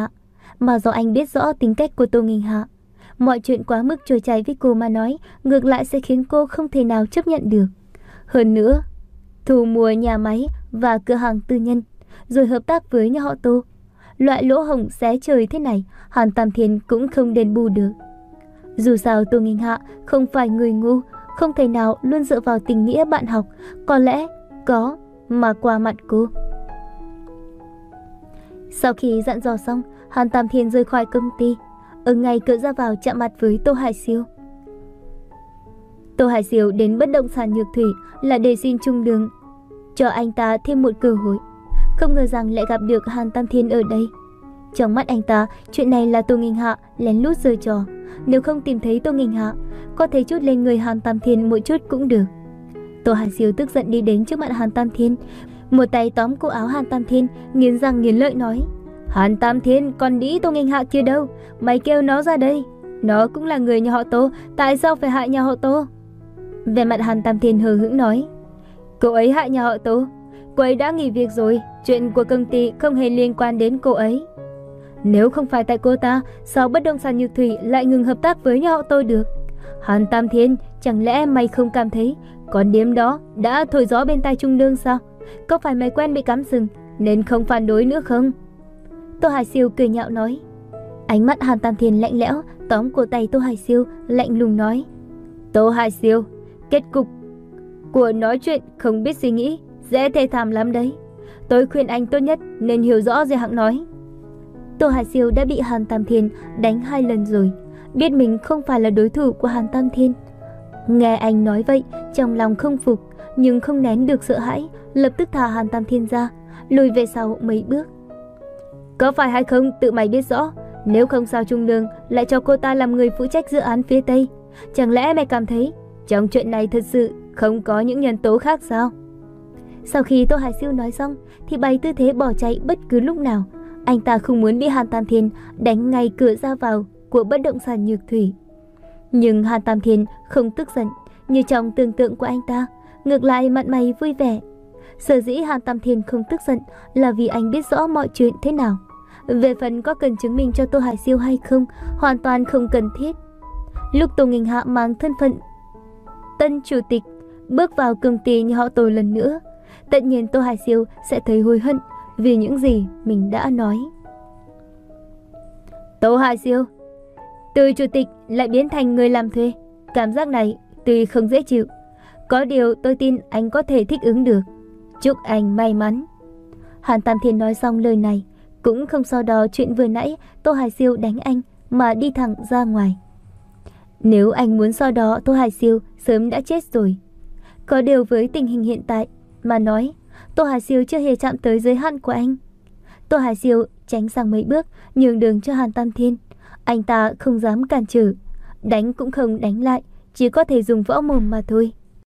mà do anh biết rõ tính cách của Tô Nghinh Hạ. Mọi chuyện quá mức trôi chảy với cô mà nói, ngược lại sẽ khiến cô không thể nào chấp nhận được. Hơn nữa, thu mua nhà máy và cửa hàng tư nhân, rồi hợp tác với nhà họ Tô. Loại lỗ hổng xé trời thế này, Hàn Tam Thiên cũng không đền bù được. Dù sao Tô Nghinh Hạ không phải người ngu, không thể nào luôn dựa vào tình nghĩa bạn học, có lẽ có mà qua mặt cô. Sau khi dặn dò xong, Hàn Tam Thiên rời khỏi công ty, ở ngay cửa ra vào chạm mặt với Tô Hải Siêu. Tô Hải Siêu đến bất động sản Nhược Thủy là để xin Trung Đường cho anh ta thêm một cơ hội. Không ngờ rằng lại gặp được Hàn Tam Thiên ở đây. Trong mắt anh ta, chuyện này là Tô Nghinh Hạ lén lút giở trò. Nếu không tìm thấy Tô Nghinh Hạ, có thể chút lên người Hàn Tam Thiên một chút cũng được. Tô Hải Siêu tức giận đi đến trước mặt Hàn Tam Thiên, một tay tóm cổ áo Hàn Tam Thiên, nghiến răng nghiến lợi nói: Hàn Tam Thiên, con đĩ Tô Nghinh Hạ kia đâu? Mày kêu nó ra đây. Nó cũng là người nhà họ Tô, tại sao phải hại nhà họ Tô? Về mặt Hàn Tam Thiên hờ hững nói: Cô ấy hại nhà họ Tô? Cô ấy đã nghỉ việc rồi, chuyện của công ty không hề liên quan đến cô ấy. Nếu không phải tại cô ta, sao bất động sản Nhược Thủy lại ngừng hợp tác với nhà họ Tô được? Hàn Tam Thiên, chẳng lẽ mày không cảm thấy con điếm đó đã thổi gió bên tai Trung Lương sao? Có phải mày quen bị cắm sừng nên không phản đối nữa không? Tô Hải Siêu cười nhạo nói. Ánh mắt Hàn Tam Thiên lạnh lẽo tóm cổ tay Tô Hải Siêu, lạnh lùng nói: Tô Hải Siêu, kết cục của nói chuyện không biết suy nghĩ dễ thê thảm lắm đấy. Tôi khuyên anh tốt nhất nên hiểu rõ gì hạng nói. Tô Hải Siêu đã bị Hàn Tam Thiên đánh hai lần rồi, biết mình không phải là đối thủ của Hàn Tam Thiên. Nghe anh nói vậy, trong lòng không phục nhưng không nén được sợ hãi, lập tức thả Hàn Tam Thiên ra, lùi về sau mấy bước. Có phải hay không tự mày biết rõ, nếu không sao Trung Lương lại cho cô ta làm người phụ trách dự án phía Tây? Chẳng lẽ mày cảm thấy trong chuyện này thật sự không có những nhân tố khác sao? Sau khi Tô Hải Siêu nói xong thì bày tư thế bỏ chạy bất cứ lúc nào. Anh ta không muốn bị Hàn Tam Thiên đánh ngay cửa ra vào của bất động sản Nhược Thủy. Nhưng Hàn Tam Thiên không tức giận như trong tưởng tượng của anh ta, ngược lại mặt mày vui vẻ. Sở dĩ Hàn Tam Thiên không tức giận là vì anh biết rõ mọi chuyện thế nào. Về phần có cần chứng minh cho Tô Hải Siêu hay không, hoàn toàn không cần thiết. Lúc Tô Nghinh Hạ mang thân phận tân chủ tịch bước vào công ty nhà họ Tô lần nữa, tất nhiên Tô Hải Siêu sẽ thấy hối hận vì những gì mình đã nói. Tô Hải Siêu, từ chủ tịch lại biến thành người làm thuê, cảm giác này tuy không dễ chịu, có điều tôi tin anh có thể thích ứng được. Chúc anh may mắn. Hàn Tam Thiên nói xong lời này, cũng không so đo chuyện vừa nãy Tô Hải Siêu đánh anh mà đi thẳng ra ngoài. Nếu anh muốn so đo, Tô Hải Siêu sớm đã chết rồi. Có điều với tình hình hiện tại mà nói, Tô Hải Siêu chưa hề chạm tới giới hạn của anh. Tô Hải Siêu tránh sang mấy bước, nhường đường cho Hàn Tam Thiên. Anh ta không dám cản trở, đánh cũng không đánh lại, chỉ có thể dùng võ mồm mà thôi.